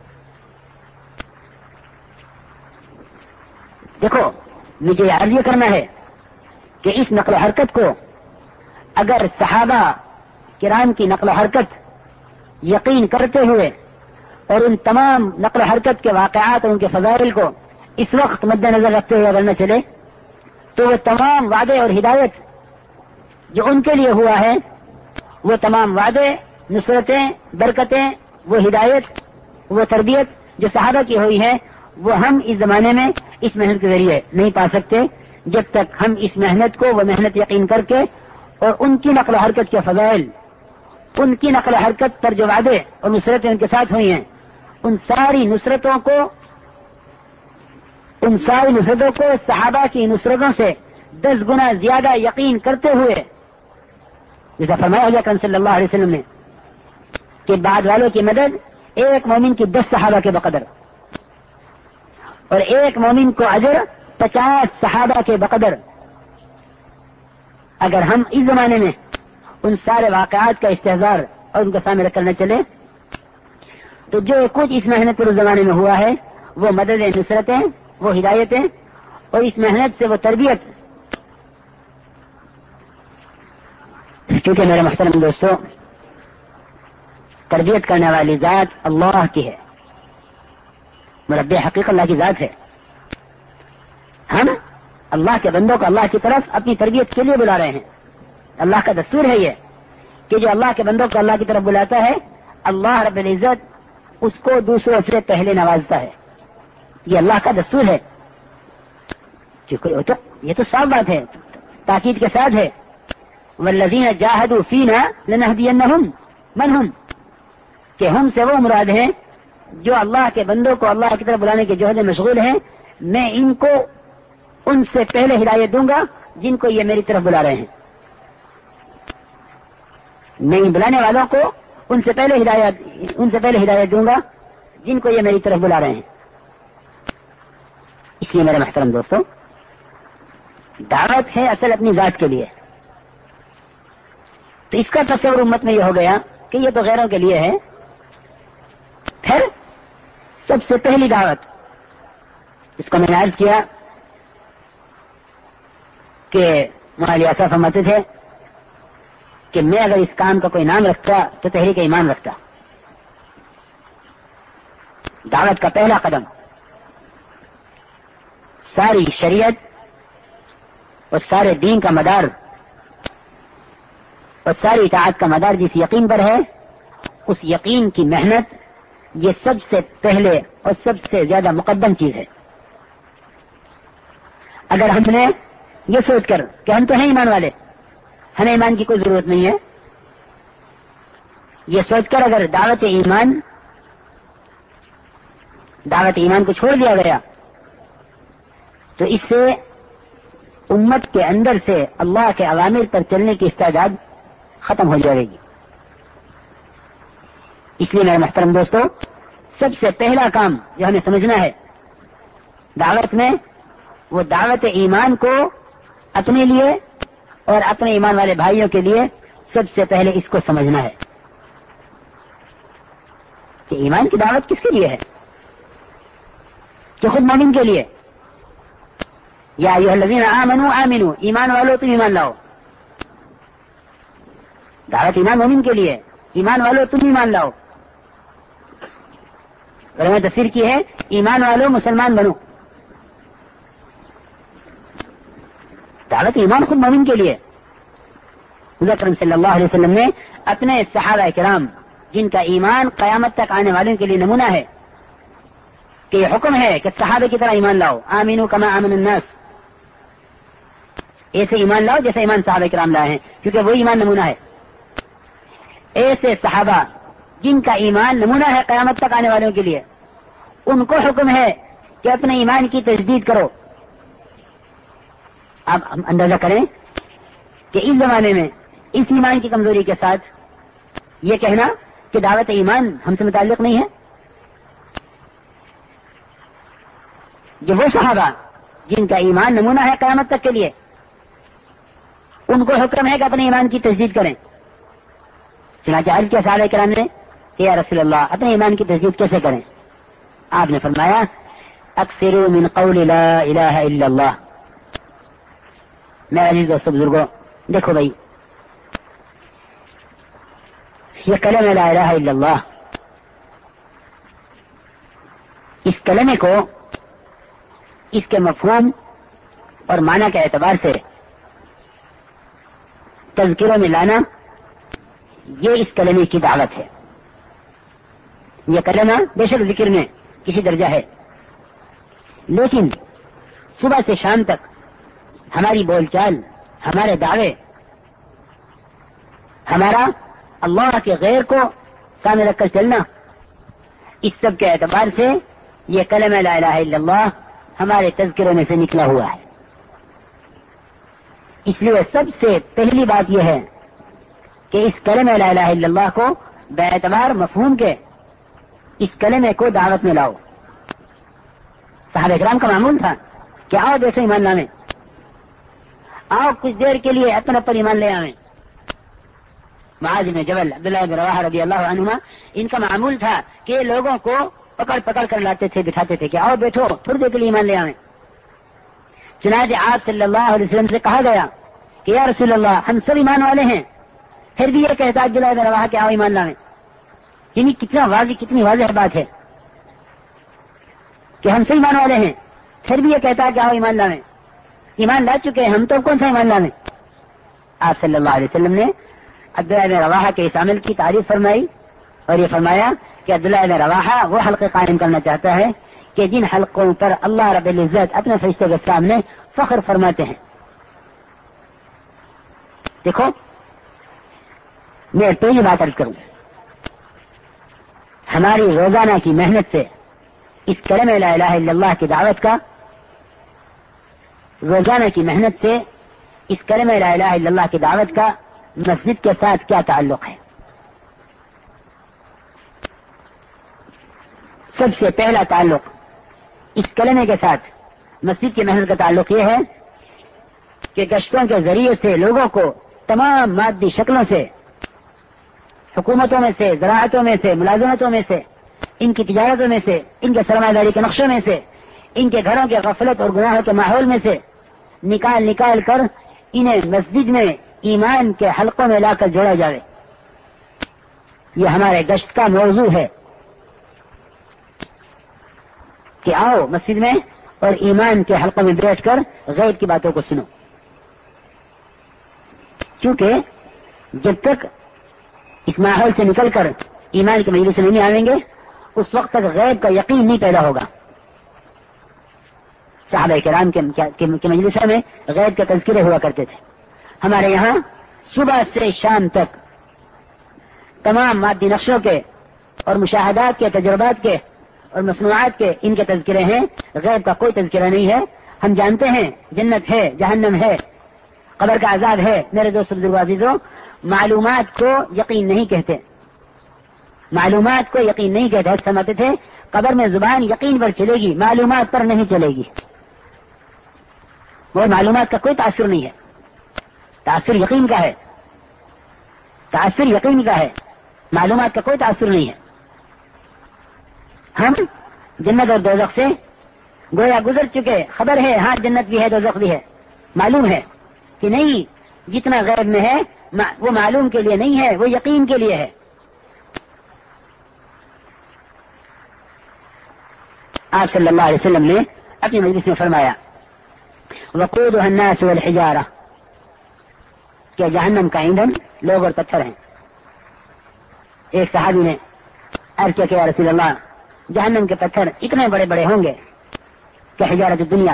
دیکھو، مجھے یہ عرض کرنا ہے کہ اس نقل و حرکت کو اگر صحابہ کرام کی نقل و حرکت یقین کرتے ہوئے اور ان تمام نقل و حرکت کے واقعات اور ان کے فضائل کو اس وقت مد نظر رکھتے ہوئے اگر نہ چلے تو وہ تمام وعدے اور ہدایت جو ان کے لیے ہوا ہے، وہ تمام وعدے، نصرتیں، برکتیں، وہ ہدایت، وہ تربیت جو صحابہ کی ہوئی ہے، وہ ہم اس زمانے میں اس محنت کے ذریعے نہیں پا سکتے جب تک ہم اس محنت کو وہ محنت یقین کر کے اور ان کی نقل و حرکت کے فضائل، ان کی نقل و حرکت پر جو وعدے اور نصرتیں ان کے ساتھ ہوئی ہیں، ان ساری نصرتوں کو ان ساری نصرتوں کو صحابہ کی نصرتوں سے دس گنا زیادہ یقین کرتے ہوئے، جیسا فرمایا حضرت اکرم صلی اللہ علیہ وسلم نے کہ بعد والوں کی مدد ایک مومن کی دس صحابہ کے بقدر، اور ایک مومن کو اجر پچاس صحابہ کے بقدر. اگر ہم اس زمانے میں ان سارے واقعات کا استحضار اور ان کو سامنے رکھ کر نہ چلے تو جو کچھ اس محنت پر اس زمانے میں ہوا ہے وہ مدد نصرتیں، وہ ہدایتیں اور اس محنت سے وہ تربیت. کیونکہ میرے محترم دوستو، تربیت کرنے والی ذات اللہ کی ہے، مربی حقیقت اللہ کی ذات ہے. ہم اللہ کے بندوں کو اللہ کی طرف اپنی تربیت کے لیے بلا رہے ہیں. اللہ کا دستور ہے یہ کہ جو اللہ کے بندوں کو اللہ کی طرف بلاتا ہے، اللہ رب العزت اس کو دوسروں سے پہلے نوازتا ہے. یہ اللہ کا دستور ہے. یہ تو صاف بات ہے، تاکید کے ساتھ ہے، والذین جاہدوا فینا لنہدینہم من ہم، کہ ہم سے وہ مراد ہیں جو اللہ کے بندوں کو اللہ کی طرف بلانے کے جوہد میں مشغول ہیں. میں ان کو ان سے پہلے ہدایت دوں گا جن کو یہ میری طرف بلا رہے ہیں. میں بلانے والوں کو ان سے پہلے ہدایت ان سے پہلے ہدایت دوں گا جن کو یہ میری طرف بلا رہے ہیں. اس لیے میرے محترم دوستو، دعوت ہے اصل اپنی ذات کے لیے. تو اس کا تصور امت میں یہ ہو گیا کہ یہ تو غیروں کے لیے ہے. پھر سب سے پہلی دعوت، اس کو میں نے عرض کیا کہ مولانا الیاس فرماتے تھے کہ میں اگر اس کام کا کوئی نام رکھتا تو تحریک ایمان رکھتا. دعوت کا پہلا قدم ساری شریعت اور سارے دین کا مدار اور ساری اطاعت کا مدار جس یقین پر ہے، اس یقین کی محنت یہ سب سے پہلے اور سب سے زیادہ مقدم چیز ہے. اگر ہم نے یہ سوچ کر کہ ہم تو ہیں ایمان والے، ہمیں ایمان کی کوئی ضرورت نہیں ہے، یہ سوچ کر اگر دعوت ایمان دعوت ایمان کو چھوڑ دیا گیا تو اس سے امت کے اندر سے اللہ کے اوامر پر چلنے کی استعداد ختم ہو جائے گی. اس لیے میرے محترم دوستو، سب سے پہلا کام جو ہمیں سمجھنا ہے دعوت میں، وہ دعوت ایمان کو اپنے لیے اور اپنے ایمان والے بھائیوں کے لیے سب سے پہلے اس کو سمجھنا ہے کہ ایمان کی دعوت کس کے لیے ہے؟ کہ خود مومن کے لیے. یا ایھا الذین آمنوا آمنوا، ایمان والو تم ایمان لاؤ. دعوت ایمان مومن کے لیے، ایمان والو تم ایمان لاؤ. علماء تفسیر کی ہے ایمان والو مسلمان بنو. دعوت ایمان خود مومن کے لیے. حضرت اکرم صلی اللہ علیہ وسلم نے اپنے صحابہ کرام جن کا ایمان قیامت تک آنے والوں کے لیے نمونہ ہے کہ یہ حکم ہے کہ صحابہ کی طرح ایمان لاؤ، آمنو کما آمن الناس، ایسے ایمان لاؤ جیسے ایمان صحابہ کرام لائے ہیں، کیونکہ وہ ایمان نمونہ ہے. ایسے صحابہ جن کا ایمان نمونہ ہے قیامت تک آنے والوں کے لیے، ان کو حکم ہے کہ اپنے ایمان کی تجدید کرو. آپ اندازہ کریں کہ اس زمانے میں اس ایمان کی کمزوری کے ساتھ یہ کہنا کہ دعوت ایمان ہم سے متعلق نہیں ہے. جو وہ صحابہ جن کا ایمان نمونہ ہے قیامت تک کے لیے، ان کو حکم ہے کہ اپنے ایمان کی تجدید کریں. چنانچہ عرض کیا صحابہ کرام نے کہ یا رسول اللہ اپنے ایمان کی تجدید کیسے کریں؟ آپ نے فرمایا اکثروا من قول لا الہ الا اللہ. میں عزیز دوستو بزرگوں، دیکھو بھائی، یہ کلمہ لا الہ الا اللہ اس کلمے کو اس کے مفہوم اور معنی کے اعتبار سے تذکروں میں لانا، یہ اس کلمے کی دعوت ہے. یہ کلمہ بے شک ذکر میں کسی درجہ ہے، لیکن صبح سے شام تک ہماری بول چال، ہمارے دعوے، ہمارا اللہ کے غیر کو سامنے رکھ کر چلنا، اس سب کے اعتبار سے یہ کلمہ لا الہ الا اللہ ہمارے تذکرے میں سے نکلا ہوا ہے. اس لیے سب سے پہلی بات یہ ہے کہ اس کلمہ لا الہ الا اللہ کو بے اعتبار مفہوم کے اس کلمے کو دعوت میں لاؤ. صحابہ کرام کا معمول تھا کہ آؤ بیٹھو ایمان لانے، آؤ کچھ دیر کے لیے اپنے پر ایمان لے آئیں. معاذ بن جبل، عبداللہ بن رواحہ رضی اللہ عنہما، ان کا معمول تھا کہ لوگوں کو پکڑ پکڑ کر لاتے تھے، بٹھاتے تھے کہ آؤ بیٹھو تھوڑی دیر کے لیے ایمان لے آئیں. چنانچہ آپ صلی اللہ علیہ وسلم سے کہا گیا کہ یا رسول اللہ، ہم سب ایمان والے ہیں، پھر بھی یہ کہتا عبداللہ بن رواحہ کہ آؤ ایمان لائیں. یعنی کتنا واضح، کتنی واضح بات ہے کہ ہم سب ایمان والے ہیں، پھر بھی یہ کہتا ہے کہ آؤ ایمان لائیں. ایمان لا چکے ہیں ہم، تو کون سا ایمان لائیں؟ آپ صلی اللہ علیہ وسلم نے عبداللہ بن رواحہ کے اس عمل کی تعریف فرمائی اور یہ فرمایا کہ عبداللہ بن رواحہ وہ حلقے قائم کرنا چاہتا ہے کہ جن حلقوں پر اللہ رب العزت اپنے فرشتوں کے سامنے فخر فرماتے ہیں. دیکھو، میں پہلی بات عرض کروں، ہماری روزانہ کی محنت سے اس کلمہ لا الہ الا اللہ کی دعوت کا، روزانہ کی محنت سے اس کلمہ لا الہ الا اللہ کی دعوت کا مسجد کے ساتھ کیا تعلق ہے؟ سب سے پہلا تعلق اس کلمے کے ساتھ مسجد کی محنت کا تعلق یہ ہے کہ گشتوں کے ذریعے سے لوگوں کو تمام مادی شکلوں سے، حکومتوں میں سے، زراعتوں میں سے، ملازمتوں میں سے، ان کی تجارتوں میں سے، ان کے سرمایہ داری کے نقشوں میں سے، ان کے گھروں کے غفلت اور گناہوں کے ماحول میں سے نکال نکال کر انہیں مسجد میں ایمان کے حلقوں میں لا کر جوڑا جائے. یہ ہمارے گشت کا موضوع ہے کہ آؤ مسجد میں اور ایمان کے حلقوں میں بیٹھ کر غیب کی باتوں کو سنو. کیونکہ جب تک اس ماحول سے نکل کر ایمان کی مجلس میں نہیں آئیں گے، اس وقت تک غیب کا یقین نہیں پیدا ہوگا. صحابہ کرام کے مجلسوں میں غیب کے تذکرے ہوا کرتے تھے. ہمارے یہاں صبح سے شام تک تمام مادی نقشوں کے اور مشاہدات کے، تجربات کے اور مصنوعات کے ان کے تذکرے ہیں. غیب کا کوئی تذکرہ نہیں ہے. ہم جانتے ہیں جنت ہے، جہنم ہے، قبر کا عذاب ہے. میرے دوست بزرگ عزیزوں، معلومات کو یقین نہیں کہتے، معلومات کو یقین نہیں کہتے. سمجھتے تھے قبر میں زبان یقین پر چلے گی، معلومات پر نہیں چلے گی. وہ معلومات کا کوئی تاثر نہیں ہے، تاثر یقین کا ہے، تاثر یقین کا ہے، معلومات کا کوئی تاثر نہیں ہے. ہم جنت اور دوزخ سے گویا گزر چکے، خبر ہے ہاں جنت بھی ہے دوزخ بھی ہے، معلوم ہے کہ نہیں، جتنا غیب میں ہے وہ معلوم کے لیے نہیں ہے، وہ یقین کے لیے ہے. آپ صلی اللہ علیہ وسلم نے اپنی مجلس میں فرمایا وقودها الناس والحجارہ، کہ جہنم کا ایندھن لوگ اور پتھر ہیں. ایک صحابی نے عرض کیا کہ یا رسول اللہ، جہنم کے پتھر اتنے بڑے بڑے ہوں گے کہ حجارت الدنیا؟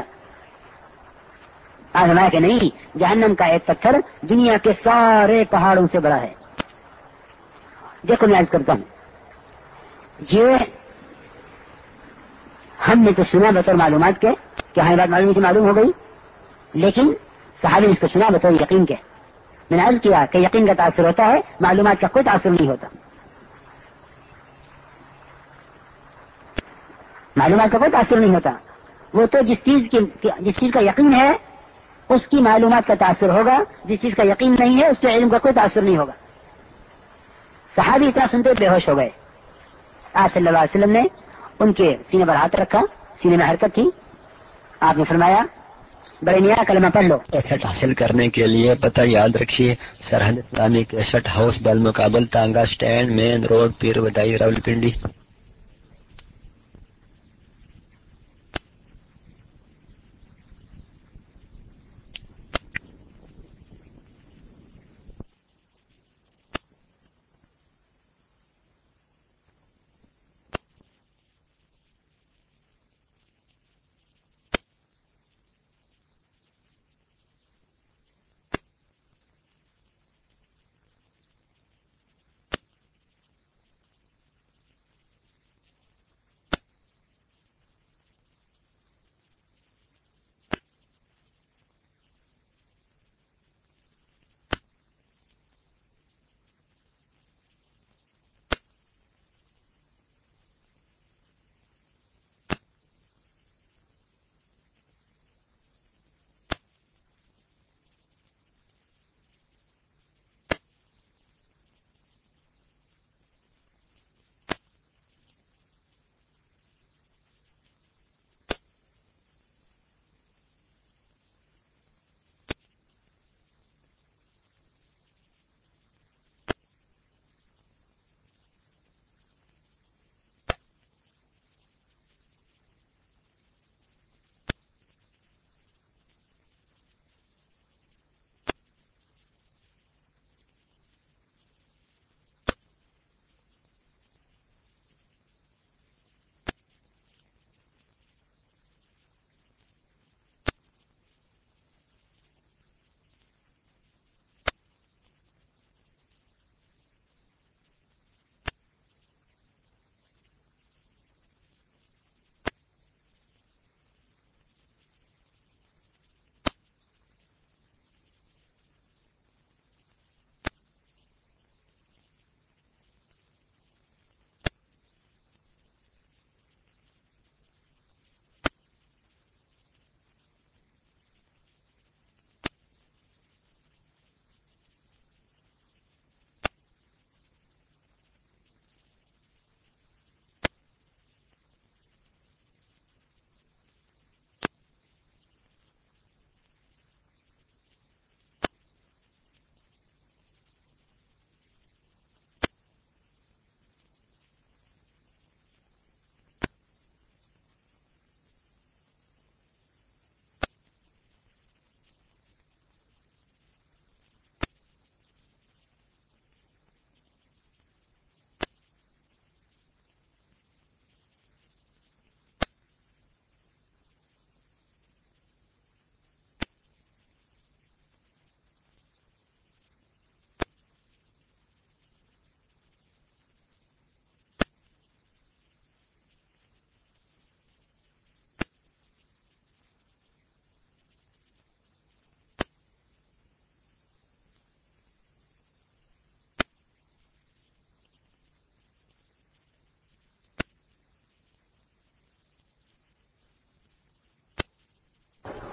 آپ فرمایا کہ نہیں، جہنم کا ایک پتھر دنیا کے سارے پہاڑوں سے بڑا ہے. دیکھو میں عرض کرتا ہوں، یہ ہم نے تو سنا بطور معلومات کے کہ ہمیں بات معلوم کی معلوم ہو گئی، لیکن صحابی نے اس کو سنا بطور یقین کے. میں نے عرض کیا کہ یقین کا تاثر ہوتا ہے، معلومات کا کوئی تاثر نہیں ہوتا. معلومات کا کوئی تاثر نہیں ہوتا. وہ تو جس چیز کی جس چیز کا یقین ہے اس کی معلومات کا تاثر ہوگا، جس چیز کا یقین نہیں ہے اس کے علم کا کوئی تاثر نہیں ہوگا. صحابی اتنا سنتے بے ہوش ہو گئے. آپ صلی اللہ علیہ وسلم نے ان کے سینے پر ہاتھ رکھا، سینے میں حرکت تھی. آپ نے فرمایا بڑے میاں کلمہ پڑھ لو. کیسٹ حاصل کرنے کے لیے پتہ یاد رکھیے، سرحد اسلامی کیسٹ ہاؤس، بالمقابل تانگا stand, main road, Pir Wadhai, Rawalpindi.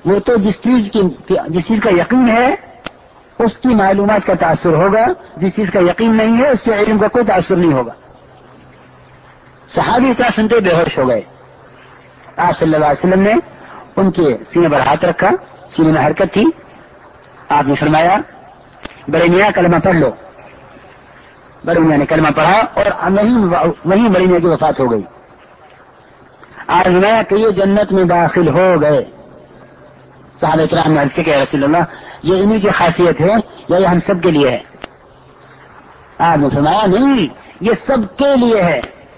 وہ تو جس چیز کی جس چیز کا یقین ہے اس کی معلومات کا تاثر ہوگا، جس چیز کا یقین نہیں ہے اس کے علم کا کوئی تاثر نہیں ہوگا. صحابی اتنا سنتے بے ہوش ہو گئے. آپ صلی اللہ علیہ وسلم نے ان کے سینے پر ہاتھ رکھا، سینے میں حرکت تھی. آپ نے فرمایا بڑے میاں کلمہ پڑھ لو. بڑے میاں نے کلمہ پڑھا اور وہیں بڑے میاں کی وفات ہو گئی. آپ نے فرمایا کہ یہ جنت میں داخل ہو گئے. صحابہ کرام نے عرض کیا کہ رسول اللہ یہ انہی کی خاصیت ہے یا یہ ہم سب کے لیے ہے؟ آپ نے فرمایا نہیں، یہ سب کے لیے ہے.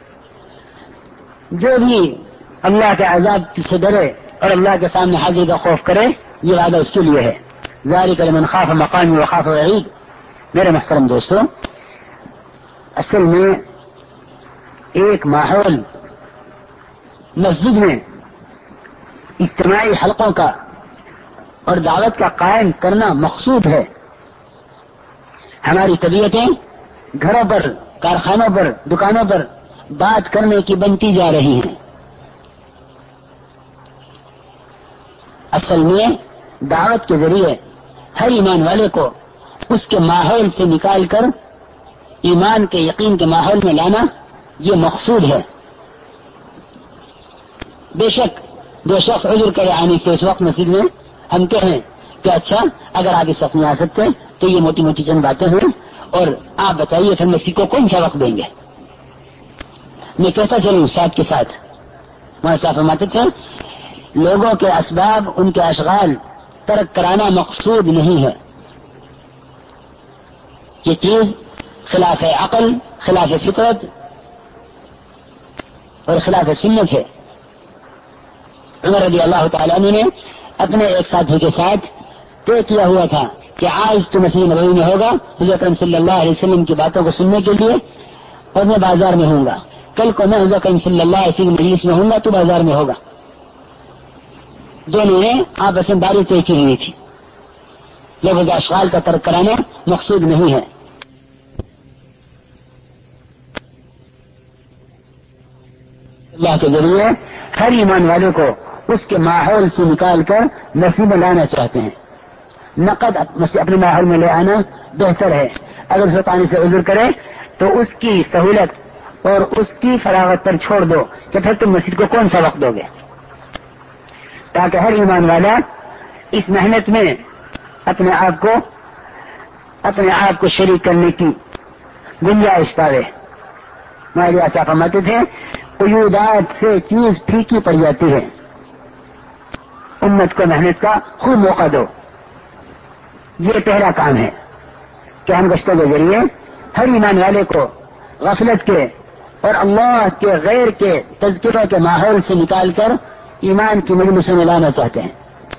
جو بھی اللہ کے عذاب سے ڈرے اور اللہ کے سامنے حاضری کا خوف کرے یہ وعدہ اس کے لیے ہے. ذالک لمن خاف مقامی وخاف وعید. میرے محترم دوستو، اصل میں ایک ماحول مسجد میں اجتماعی حلقوں کا اور دعوت کا قائم کرنا مقصود ہے. ہماری طبیعتیں گھروں پر، کارخانوں پر، دکانوں پر بات کرنے کی بنتی جا رہی ہیں. اصل میں دعوت کے ذریعے ہر ایمان والے کو اس کے ماحول سے نکال کر ایمان کے یقین کے ماحول میں لانا یہ مقصود ہے. بے شک جو شخص عذر کرے آنے سے اس وقت مسجد میں ہم کہیں کہ اچھا اگر آپ اس وقت نہیں آ سکتے تو یہ موٹی موٹی چند باتیں ہیں اور آپ بتائیے پھر مسجد کو کون سا وقت دیں گے. میں کہتا چلوں ساتھ کے ساتھ ہمارے صاحب فرماتے تھے لوگوں کے اسباب ان کے اشغال ترک کرانا مقصود نہیں ہے. یہ چیز خلاف عقل، خلاف فطرت اور خلاف سنت ہے. عمر رضی اللہ تعالیٰ عنہ نے اپنے ایک ساتھی کے ساتھ طے کیا ہوا تھا کہ آج تو مسجد نبوی میں ہوگا حضور اکرم صلی اللہ علیہ وسلم کی باتوں کو سننے کے لیے اور میں بازار میں ہوں گا. کل کو میں حضور اکرم صلی اللہ علیہ وسلم مجلس میں ہوں گا تو بازار میں ہوگا. دونوں نے آپس میں باری طے کی ہوئی تھی. لوگوں کے اشغال کا ترک کرانا مقصود نہیں ہے. اللہ کے ذریعے ہر ایمان والے کو اس کے ماحول سے نکال کر مسجد میں لانا چاہتے ہیں. نقد اپنے ماحول میں لے آنا بہتر ہے. اگر اس پانی سے عذر کرے تو اس کی سہولت اور اس کی فراغت پر چھوڑ دو کہ پھر تم مسجد کو کون سا وقت دو گے، تاکہ ہر ایمان والا اس محنت میں اپنے آپ کو اپنے آپ کو شریک کرنے کی گنجائش پاوے. ہمارے ایسا فرماتے تھے قیودات سے چیز پھیکی پڑ جاتی ہے. امت کو محنت کا خوب موقع دو. یہ پہلا کام ہے کہ ہم گشتوں کے ذریعے ہر ایمان والے کو غفلت کے اور اللہ کے غیر کے تذکروں کے ماحول سے نکال کر ایمان کی مجلسوں میں لانا چاہتے ہیں.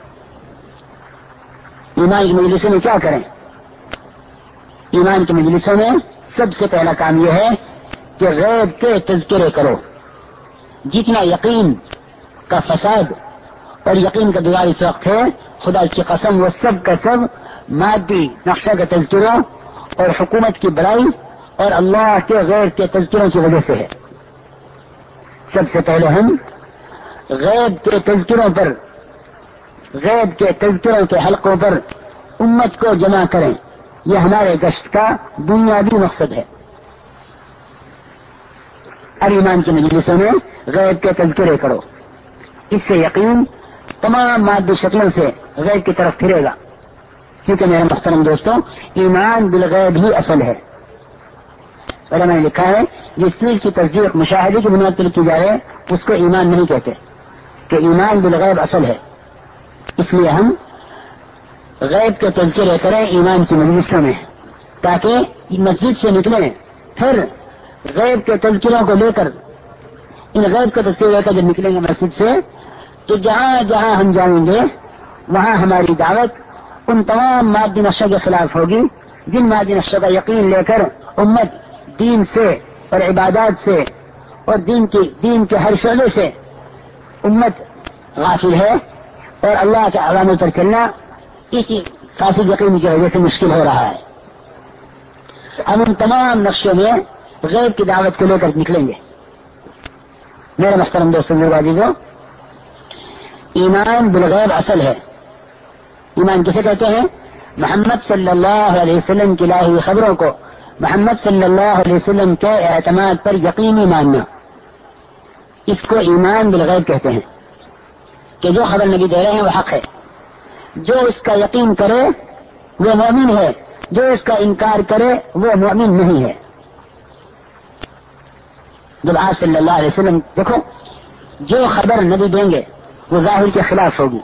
ایمان کی مجلسوں میں کیا کریں؟ ایمان کی مجلسوں میں سب سے پہلا کام یہ ہے کہ غیب کے تذکرے کرو. جتنا یقین کا فساد اور یقین کا بگاڑ اس وقت ہے خدا کی قسم وہ سب کا سب مادی نقشہ کے تذکروں اور حکومت کی بڑائی اور اللہ کے غیر کے تذکروں کی وجہ سے ہے. سب سے پہلے ہم غیب کے تذکروں پر غیب کے تذکروں کے حلقوں پر امت کو جمع کریں. یہ ہمارے گشت کا بنیادی مقصد ہے. ہر ایمان کی مجلسوں میں غیب کے تذکرے کرو. اس سے یقین تمام مادی شکلوں سے غیب کی طرف پھرے گا. کیونکہ میرے محترم دوستوں ایمان بالغیب ہی اصل ہے. علماء نے لکھا ہے جس چیز کی تصدیق مشاہدے کی بنیاد پر کی جائے اس کو ایمان نہیں کہتے کہ ایمان بالغیب اصل ہے. اس لیے ہم غیب کے تذکرے کریں ایمان کی مجلسوں میں تاکہ مسجد سے نکلیں پھر غیب کے تذکروں کو لے کر ان غیب کے تذکرے لے کر جب نکلیں گے مسجد سے تو جہاں جہاں ہم جائیں گے وہاں ہماری دعوت ان تمام مادی نقشوں کے خلاف ہوگی جن مادی نقشوں کا یقین لے کر امت دین سے اور عبادات سے اور دین کی دین کے ہر شعبے سے امت غافل ہے اور اللہ کے عوامل پر چلنا اسی فاسد یقین کی وجہ سے مشکل ہو رہا ہے. ہم ان تمام نقشوں میں غیب کی دعوت کو لے کر نکلیں گے. میرے محترم دوستوں میرے عزیزوں ایمان بالغیب اصل ہے. ایمان کسے کہتے ہیں؟ محمد صلی اللہ علیہ وسلم کی لائی ہوئی خبروں کو محمد صلی اللہ علیہ وسلم کے اعتماد پر یقینی ماننا، اس کو ایمان بالغیب کہتے ہیں، کہ جو خبر نبی دے رہے ہیں وہ حق ہے، جو اس کا یقین کرے وہ مومن ہے، جو اس کا انکار کرے وہ مومن نہیں ہے۔ جب آپ صلی اللہ علیہ وسلم دیکھو، جو خبر نبی دیں گے وہ ظاہر کے خلاف ہوگی،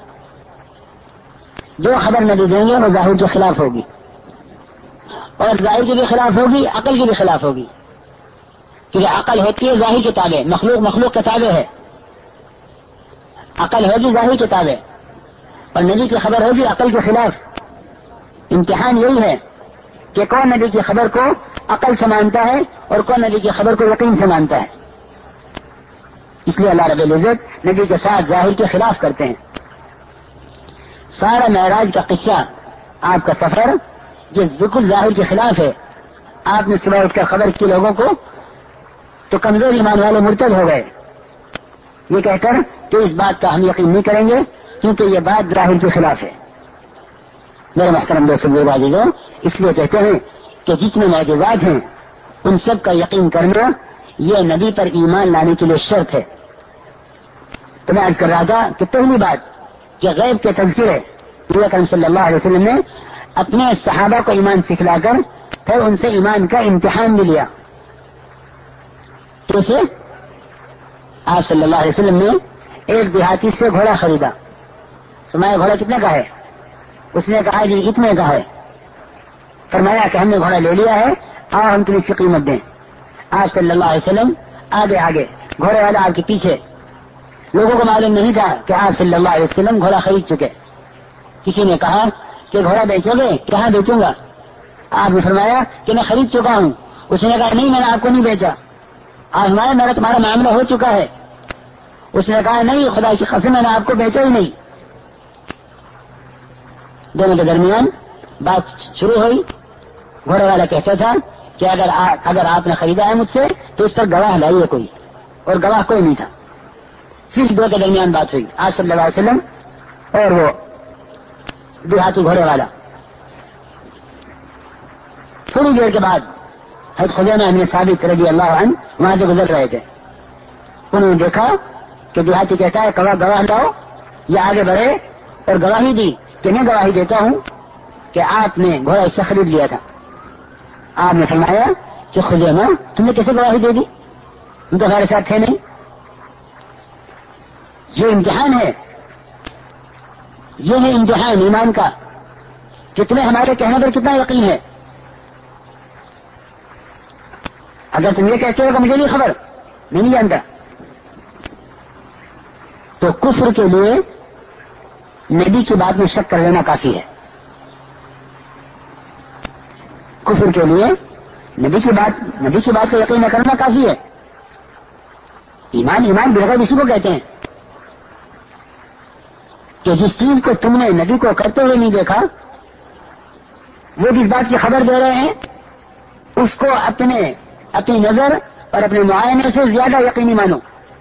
جو خبر نبی دیں گے وہ ظاہر کے خلاف ہوگی، اور ظاہر کے بھی خلاف ہوگی، عقل کے بھی خلاف ہوگی، کیونکہ عقل ہوتی ہے ظاہر کے تابع، مخلوق مخلوق کے تابع ہے، عقل ہوگی ظاہر کے تابع، اور نبی کی خبر ہوگی عقل کے خلاف۔ امتحان یہی ہے کہ کون نبی کی خبر کو عقل سے مانتا ہے اور کون نبی کی خبر کو یقین سے مانتا ہے۔ اس لیے اللہ رب العزت نبی کے ساتھ ظاہر کے خلاف کرتے ہیں۔ سارا معراج کا قصہ، آپ کا سفر، یہ بالکل ظاہر کے خلاف ہے۔ آپ نے صبح اٹھ کر خبر کی لوگوں کو تو کمزور ایمان والے مرتد ہو گئے، یہ کہہ کر کہ اس بات کا ہم یقین نہیں کریں گے کیونکہ یہ بات ظاہر کے خلاف ہے۔ میرے محترم دوستو بزرگ عزیزوں، اس لیے کہتے ہیں کہ جتنے معجزات ہیں ان سب کا یقین کرنا یہ نبی پر ایمان لانے کے لیے شرط ہے۔ تو میں عرض کر رہا تھا کہ پہلی بات کہ غیب کے تذکرے نبی اکرم صلی اللہ علیہ وسلم نے اپنے صحابہ کو ایمان سکھلا کر پھر ان سے ایمان کا امتحان بھی لیا۔ کیسے؟ آپ صلی اللہ علیہ وسلم نے ایک دیہاتی سے گھوڑا خریدا، فرمایا گھوڑا کتنے کا ہے؟ اس نے کہا جی اتنے کا ہے۔ فرمایا کہ ہم نے گھوڑا لے لیا ہے، آؤ ہم تمہیں اس کی قیمت دیں۔ آپ صلی اللہ علیہ وسلم آگے آگے، گھوڑے والا آپ کے پیچھے۔ لوگوں کو معلوم نہیں تھا کہ آپ صلی اللہ علیہ وسلم گھوڑا خرید چکے۔ کسی نے کہا کہ گھوڑا بیچو گے؟ کہاں بیچوں گا؟ آپ نے فرمایا کہ میں خرید چکا ہوں۔ اس نے کہا نہیں، میں نے آپ کو نہیں بیچا۔ آپ فرمایا میرا تمہارا معاملہ ہو چکا ہے۔ اس نے کہا نہیں، خدا کی قسم میں نے آپ کو بیچا ہی نہیں۔ دونوں کے درمیان بات شروع ہوئی۔ گھوڑے والا کہتا تھا کہ اگر آ, اگر آپ نے خریدا ہے مجھ سے تو اس پر گواہ لائیے کوئی، اور گواہ کوئی نہیں تھا۔ پھر دو کے درمیان بات ہوئی، آپ صلی اللہ علیہ وسلم اور وہ دیہاتی گھوڑے والا۔ تھوڑی دیر کے بعد حضرت خزیمہ بن ثابت رضی اللہ عنہ وہاں سے گزر رہے تھے۔ انہوں نے دیکھا کہ دیہاتی کہتا ہے گواہ گواہ لاؤ، یا آگے بڑھے اور گواہی دی کہ میں گواہی دیتا ہوں کہ آپ نے گھوڑا اس سے خرید لیا تھا۔ آپ نے فرمایا کہ خزیمہ تم نے کیسے گواہی دے دی؟ تم تو ہمارے ساتھ تھے نہیں۔ یہ امتحان ہے، یہ ہے امتحان ایمان کا کہ تمہیں ہمارے کہنے پر کتنا یقین ہے۔ اگر تم یہ کہتے ہو کہ مجھے نہیں خبر، میں نہیں جانتا، تو کفر کے لیے نبی کی بات میں شک کر لینا کافی ہے۔ کفر کے لیے نبی کی بات نبی کی بات کو یقین نہ کرنا کافی ہے۔ ایمان ایمان بالغیب اسی کو کہتے ہیں کہ جس چیز کو تم نے نبی کو کرتے ہوئے نہیں دیکھا، وہ جس بات کی خبر دے رہے ہیں اس کو اپنے اپنی نظر اور اپنے معائنے سے زیادہ یقینی مانو۔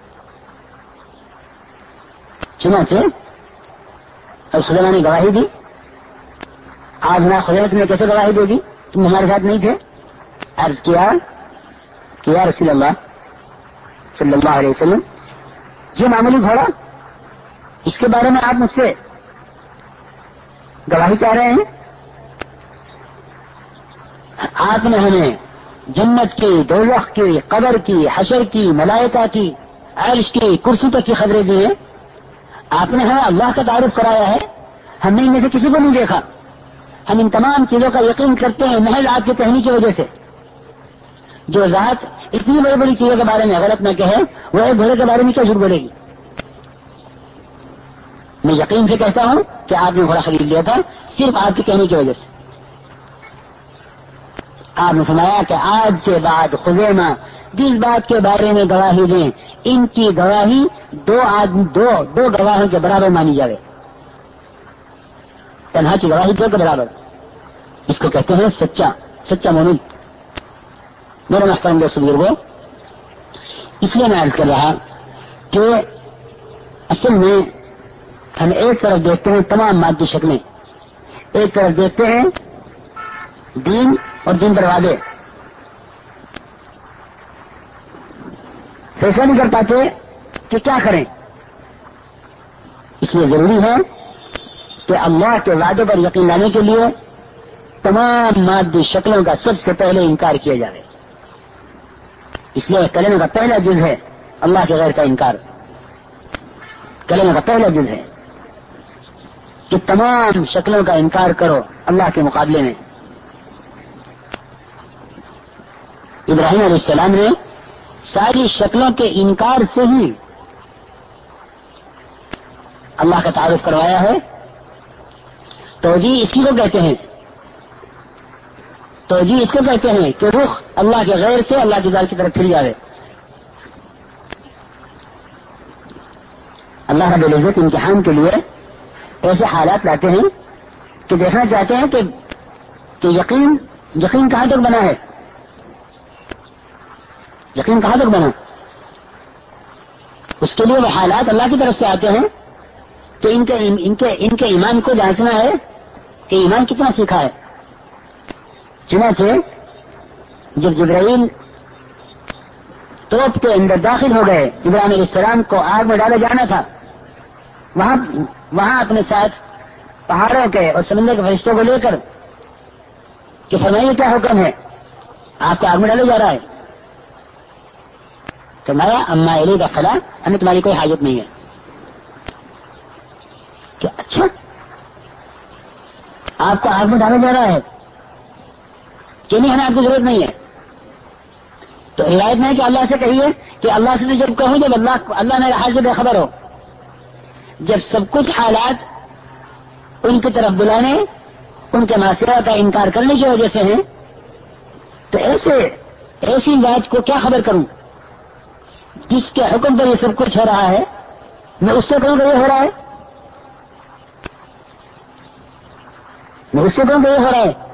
چنانچہ اب خزیمہ نے گواہی دی۔ آج نہ خزیمہ تمہیں کیسے گواہی دے گی؟ تم ہمارے ساتھ نہیں تھے۔ عرض کیا کہ یا رسول اللہ صلی اللہ علیہ وسلم، یہ معمولی گھوڑا، اس کے بارے میں آپ مجھ سے گواہی چاہ رہے ہیں؟ آپ نے ہمیں جنت کی، دوزخ کی، قبر کی، حشر کی، ملائکہ کی، عرش کی، کرسی تک کی خبریں دی ہیں۔ آپ نے ہمیں اللہ کا تعارف کرایا ہے، ہم نے ان میں سے کسی کو نہیں دیکھا۔ ہم ان تمام چیزوں کا یقین کرتے ہیں محض آپ کے کہنے کی وجہ سے۔ جو ذات اتنی بڑی بڑی چیزوں کے بارے میں غلط نہ کہے، وہ ایک گھوڑے کے بارے میں کیا جھوٹ بولے گی؟ میں یقین سے کہتا ہوں کہ آپ نے گھوڑا خرید لیا تھا صرف آپ کے کہنے کی وجہ سے۔ آپ نے فرمایا کہ آج کے بعد خزیمہ جس بات کے بارے میں گواہی دیں، ان کی گواہی دو آدمی دو دو گواہوں کے برابر مانی جائے۔ تنہا کی گواہی دو کے برابر، اس کو کہتے ہیں سچا سچا مومن۔ میرے محترم دوست بزرگوں، اس لیے میں عرض کر رہا کہ اصل میں ہم ایک طرف دیکھتے ہیں تمام مادی شکلیں، ایک طرف دیکھتے ہیں دین اور دین پر وعدے، فیصلہ نہیں کر پاتے کہ کیا کریں. اس لیے ضروری ہے کہ اللہ کے وعدوں پر یقین لانے کے لیے تمام مادی شکلوں کا سب سے پہلے انکار کیا جائے. اس لیے کلمہ کا پہلا جز ہے اللہ کے غیر کا انکار. کلمہ کا پہلا جز ہے کہ تمام شکلوں کا انکار کرو اللہ کے مقابلے میں. ابراہیم علیہ السلام نے ساری شکلوں کے انکار سے ہی اللہ کا تعارف کروایا ہے. توجیہ اسی کو کہتے ہیں توجیہ اس کو کہتے ہیں کہ رخ اللہ کے غیر سے اللہ کی ذات کی طرف پھر جائے. اللہ رب العزت امتحان کے لیے ایسے حالات لاتے ہیں کہ دیکھنا چاہتے ہیں کہ کہ یقین یقین کہاں تک بنا ہے یقین کہاں تک بنا. اس کے لیے وہ حالات اللہ کی طرف سے آتے ہیں کہ ان کے ان کے ان کے ایمان کو جانچنا ہے کہ ایمان کتنا سیکھا ہے. چنانچہ جب جبرائیل توپ کے اندر داخل ہو گئے، ابراہیم علیہ السلام کو آگ میں ڈالا جانا تھا، وہاں وہاں اپنے ساتھ پہاڑوں کے اور سمندر کے فرشتوں کو لے کر کہ فرمائیے کیا حکم ہے، آپ کو آگ میں ڈالا جا رہا ہے. تو میں اما علی کا فلاں ہمیں تمہاری کوئی حاجت نہیں ہے. کہ اچھا آپ کو آگ میں ڈالا جا رہا ہے کہ نہیں، ہمیں آپ کی ضرورت نہیں ہے. تو روایت میں ہے کہ اللہ سے کہیے کہ اللہ سے جب کہوں جب اللہ اللہ میرے حال سے بے خبر ہو، جب سب کچھ حالات ان کی طرف بلانے ان کے معصیہ کا انکار کرنے کی وجہ سے ہیں، تو ایسے ایسی ذات کو کیا خبر کروں جس کے حکم پر یہ سب کچھ ہو رہا ہے. میں اس سے کہوں کہ یہ ہو رہا ہے میں اس سے کہوں کہ یہ ہو رہا ہے.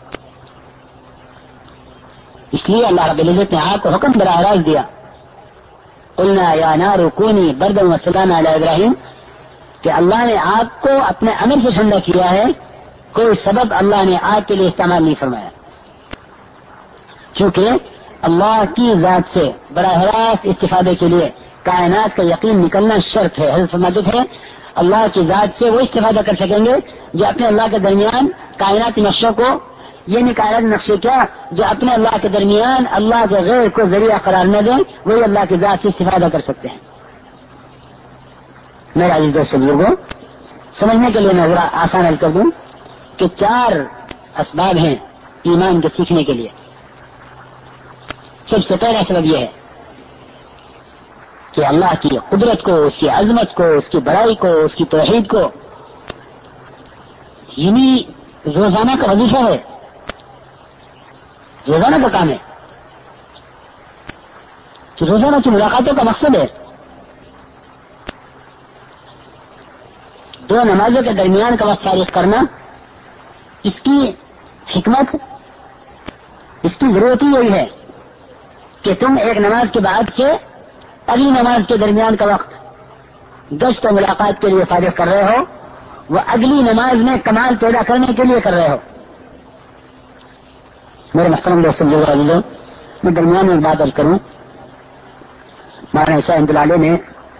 اس لیے اللہ رب العزت نے آگ کو حکم براہ راست دیا، قلنا یا نار کونی بردا وسلاما علی ابراہیم، کہ اللہ نے آگ کو اپنے امر سے ٹھنڈا کیا ہے، کوئی سبب اللہ نے آگ کے لیے استعمال نہیں فرمایا. کیونکہ اللہ کی ذات سے براہ راست استفادے کے لیے کائنات کا یقین نکلنا شرط ہے. حضرت فرماتے تھے اللہ کی ذات سے وہ استفادہ کر سکیں گے جو اپنے اللہ کے درمیان کائناتی نقشوں کو، یہ کائناتی نقشے کیا جو اپنے اللہ کے درمیان اللہ کے غیر کو ذریعہ قرار نہ دیں، وہی اللہ کی ذات سے استفادہ کر سکتے ہیں. میرا عزیز دوست بزرگوں، سمجھنے کے لیے میں ذرا آسان حل کر دوں کہ چار اسباب ہیں ایمان کے سیکھنے کے لیے. سب سے پہلا سبب یہ ہے کہ اللہ کی قدرت کو، اس کی عظمت کو، اس کی بڑائی کو، اس کی توحید کو یعنی روزانہ کا وظیفہ ہے، روزانہ کا کام ہے کہ روزانہ کی ملاقاتوں کا مقصد ہے. دو نمازوں کے درمیان کا وقت فارغ کرنا، اس کی حکمت، اس کی ضرورت ہی یہی ہے کہ تم ایک نماز کے بعد سے اگلی نماز کے درمیان کا وقت گشت و ملاقات کے لیے فارغ کر رہے ہو، وہ اگلی نماز میں کمال پیدا کرنے کے لیے کر رہے ہو. میرے محترم دوستوں عزیزوں، میں درمیان میں ایک بات عرض کروں. مولانا عیسیٰ احمد اللہ علیہ نے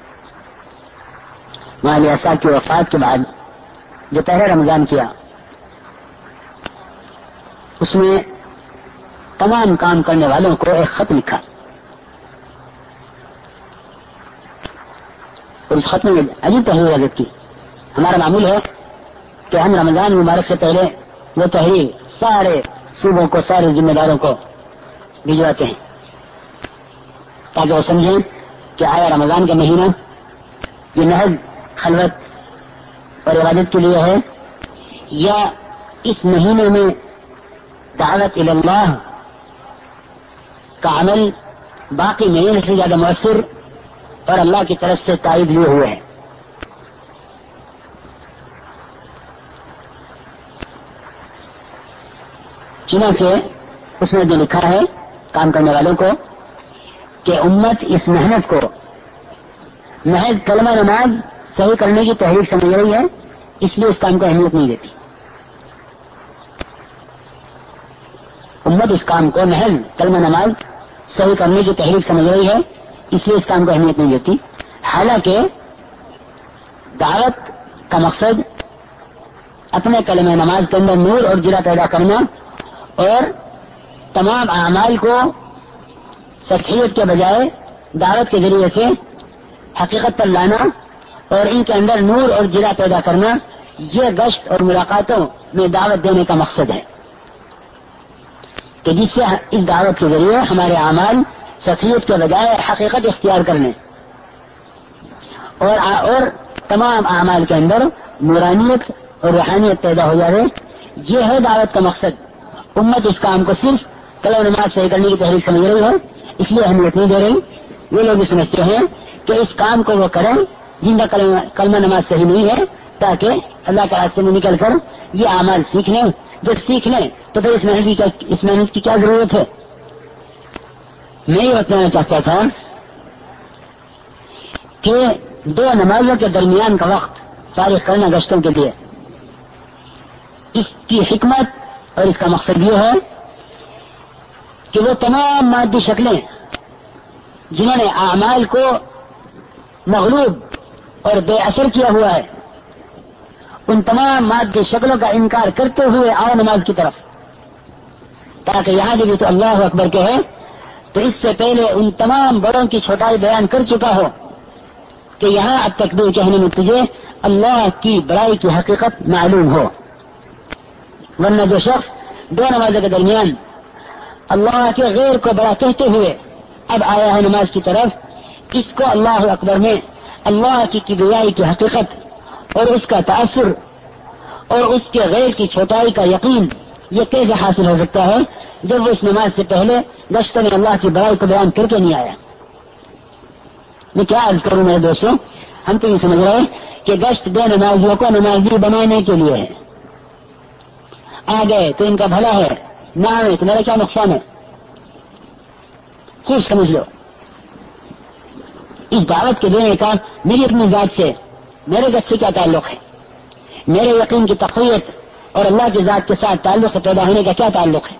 مولانا صاحب کی وفات کے بعد جو پہلے رمضان کیا، اس میں تمام کام کرنے والوں کو ایک خط لکھا، اور اس خط میں عجیب تحریر حضرت کی. ہمارا معمول ہے کہ ہم رمضان مبارک سے پہلے وہ تحریر سارے صوبوں کو، سارے ذمہ داروں کو بھجواتے ہیں تاکہ وہ سمجھیں کہ آیا رمضان کا مہینہ یہ محض خلوت اور عبادت کے لیے ہے، یا اس مہینے میں دعوت الی اللہ کا عمل باقی مہینے سے زیادہ مؤثر اور اللہ کی طرف سے تائید لیے ہوئے ہیں. چنانچہ اس میں جو لکھا ہے کام کرنے والوں کو کہ امت اس محنت کو محض کلمہ نماز صحیح کرنے کی تحریک سمجھ رہی ہے، اس لیے اس کام کو اہمیت نہیں دیتی. امت اس کام کو محض کلمہ نماز صحیح کرنے کی تحریک سمجھ رہی ہے، اس لیے اس کام کو اہمیت نہیں دیتی. حالانکہ دعوت کا مقصد اپنے کلمہ نماز کے اندر نور اور جلا پیدا کرنا اور تمام اعمال کو سطحیت کے بجائے دعوت کے ذریعے سے حقیقت پر لانا اور ان کے اندر نور اور جلا پیدا کرنا، یہ گشت اور ملاقاتوں میں دعوت دینے کا مقصد ہے کہ جس سے اس دعوت کے ذریعے ہمارے اعمال سطحیت کے بجائے حقیقت اختیار کرنے اور اور تمام اعمال کے اندر نورانیت اور روحانیت پیدا ہو جائے. یہ ہے دعوت کا مقصد. امت اس کام کو صرف کلمہ نماز صحیح کرنے کی تحریک سمجھ رہی ہے، اس لیے اہمیت نہیں دے رہی. وہ لوگ بھی سمجھتے ہیں کہ اس کام کو وہ کریں جن کا کلمہ, کلمہ نماز صحیح نہیں ہے، تاکہ اللہ کے راستے میں نکل کر یہ اعمال سیکھ لیں. جب سیکھ لیں تو پھر اس محنت کی کیا, اس محنت کی کیا ضرورت ہے. میں یہ بتانا چاہتا تھا کہ دو نمازوں کے درمیان کا وقت فارغ کرنا گشتوں کے لیے، اس کی حکمت اور اس کا مقصد یہ ہے کہ وہ تمام مادی شکلیں جنہوں نے اعمال کو مغلوب اور بے اثر کیا ہوا ہے، ان تمام مادی شکلوں کا انکار کرتے ہوئے آؤ نماز کی طرف، تاکہ یہاں جب تو اللہ اکبر کہے تو اس سے پہلے ان تمام بڑوں کی چھوٹائی بیان کر چکا ہو کہ یہاں اب تکبیر کہنے میں تجھے اللہ کی بڑائی کی حقیقت معلوم ہو. ورنہ جو شخص دو نمازوں کے درمیان اللہ کے غیر کو بڑا کہتے ہوئے اب آیا ہے نماز کی طرف، اس کو اللہ اکبر میں اللہ کی کبریائی کی حقیقت اور اس کا تاثر اور اس کے غیر کی چھوٹائی کا یقین یہ کیسے حاصل ہو سکتا ہے جب وہ اس نماز سے پہلے گشت میں اللہ کی بڑائی کو بیان کر کے نہیں آیا. میں کیا عرض کروں میرے دوستوں، ہم تو یہ سمجھ رہے ہیں کہ گشت بے نمازیوں کو نمازی بنانے کے لیے ہے. آ گئے تو ان کا بھلا ہے، نہ آئے تو میرا کیا نقصان ہے. خوب سمجھ لو، اس دعوت کے دینے کا میری اپنی ذات سے، میرے ذات سے کیا تعلق ہے، میرے یقین کی تقویت اور اللہ کی ذات کے ساتھ تعلق پیدا ہونے کا کیا تعلق ہے.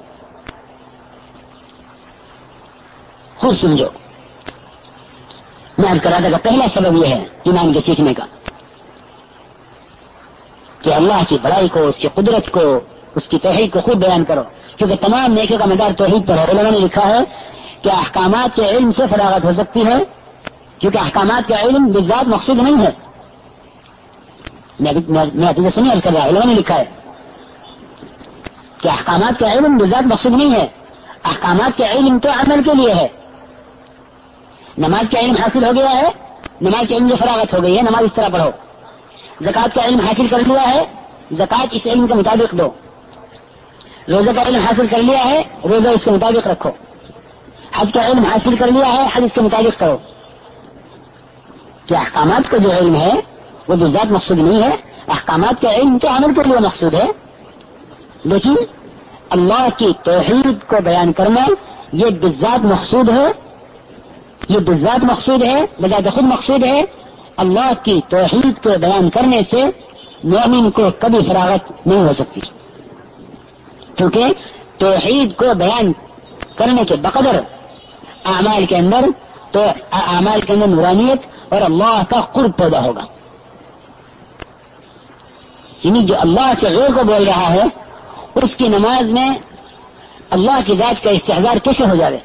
خوب سمجھو. میں عرض کر رہا تھا کہ پہلا سبب یہ ہے ایمان کے سیکھنے کا کہ اللہ کی بڑائی کو، اس کی قدرت کو، اس کی توحید کو خوب بیان کرو، کیونکہ تمام نیکی کا مدار توحید پر ہے. علماء نے لکھا ہے کہ احکامات کے علم سے فراغت ہو سکتی ہے، کیونکہ احکامات کا علم بالذات مقصود نہیں ہے. میں تجھے سنی عرض کر رہا ہوں، علماء نے لکھا ہے کہ احکامات کا علم بالذات مقصود نہیں ہے. احکامات کا علم تو عمل کے لیے ہے. نماز کا علم حاصل ہو گیا ہے، نماز کے علم سے فراغت ہو گئی ہے، نماز اس طرح پڑھو. زکات کا علم حاصل کر لیا ہے، زکات اس علم کے مطابق دو. روزہ کا علم حاصل کر لیا ہے، روزہ اس کے مطابق رکھو. حج کا علم حاصل کر لیا ہے، حج اس کے مطابق کرو. کہ احکامات کا جو علم ہے وہ بالذات مقصود نہیں ہے. احکامات کا علم تو عمل کے لیے مقصود ہے، لیکن اللہ کی توحید کو بیان کرنا یہ بالذات مقصود ہے، یہ بالذات مقصود ہے، بذات خود مقصود ہے. اللہ کی توحید کو بیان کرنے سے مومن کو کبھی فراغت نہیں ہو سکتی، کیونکہ توحید کو بیان کرنے کے بقدر اعمال کے اندر تو اعمال کے اندر نورانیت اور اللہ کا قرب پیدا ہوگا. یعنی جو اللہ کے غیر کو بول رہا ہے اس کی نماز میں اللہ کی ذات کا استحضار کیسے ہو جائے.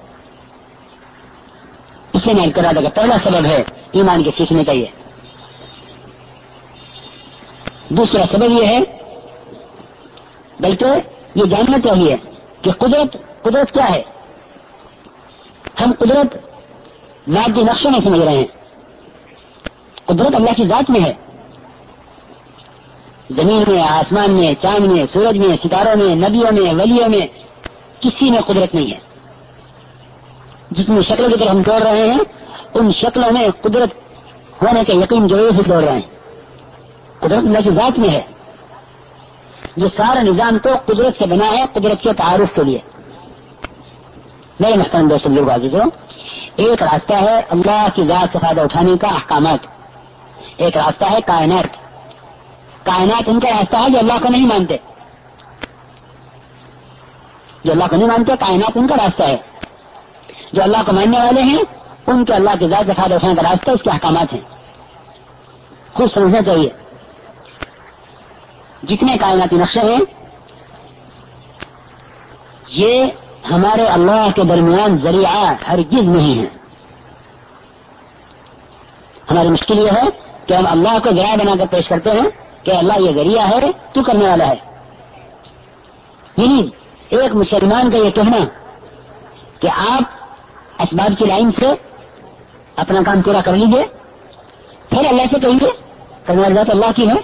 اس لیے میں کر رہا تھا کہ پہلا سبب ہے ایمان کے سیکھنے کا. یہ دوسرا سبب یہ ہے، بلکہ یہ جاننا چاہیے کہ قدرت قدرت کیا ہے. ہم قدرت مادی نقشوں میں سمجھ رہے ہیں، قدرت اللہ کی ذات میں ہے. زمین میں، آسمان میں، چاند میں، سورج میں، ستاروں میں، نبیوں میں، ولیوں میں کسی میں قدرت نہیں ہے. جتنی شکلوں کی طرف ہم دوڑ رہے ہیں ان شکلوں میں قدرت ہونے کے یقین ضرور سے دوڑ رہے ہیں. قدرت اللہ کی ذات میں ہے. یہ سارا نظام تو قدرت سے بنا ہے، قدرت کے تعارف کے لیے. میرے محترم دوست لوگ عزیزو، ایک راستہ ہے اللہ کی ذات سے فائدہ اٹھانے کا احکامات، ایک راستہ ہے کائنات. کائنات ان کا راستہ ہے جو اللہ کو نہیں مانتے، جو اللہ کو نہیں مانتے کائنات ان کا راستہ ہے. جو اللہ کو ماننے والے ہیں ان کے اللہ کے ذات سے فائدہ اٹھانے کا راستہ اس کے احکامات ہیں. خوب سمجھنا چاہیے. جتنے کائناتی نقشے ہیں یہ ہمارے اللہ کے درمیان ذریعہ ہرگز نہیں ہے. ہماری مشکل یہ ہے کہ ہم اللہ کو ذریعہ بنا کر پیش کرتے ہیں کہ اللہ یہ ذریعہ ہے تو کرنے والا ہے. یعنی ایک مسلمان کا یہ کہنا کہ آپ اسباب کی لائن سے اپنا کام پورا کر لیجئے پھر اللہ سے کہیے کرنے والی ذات اللہ کی ہے.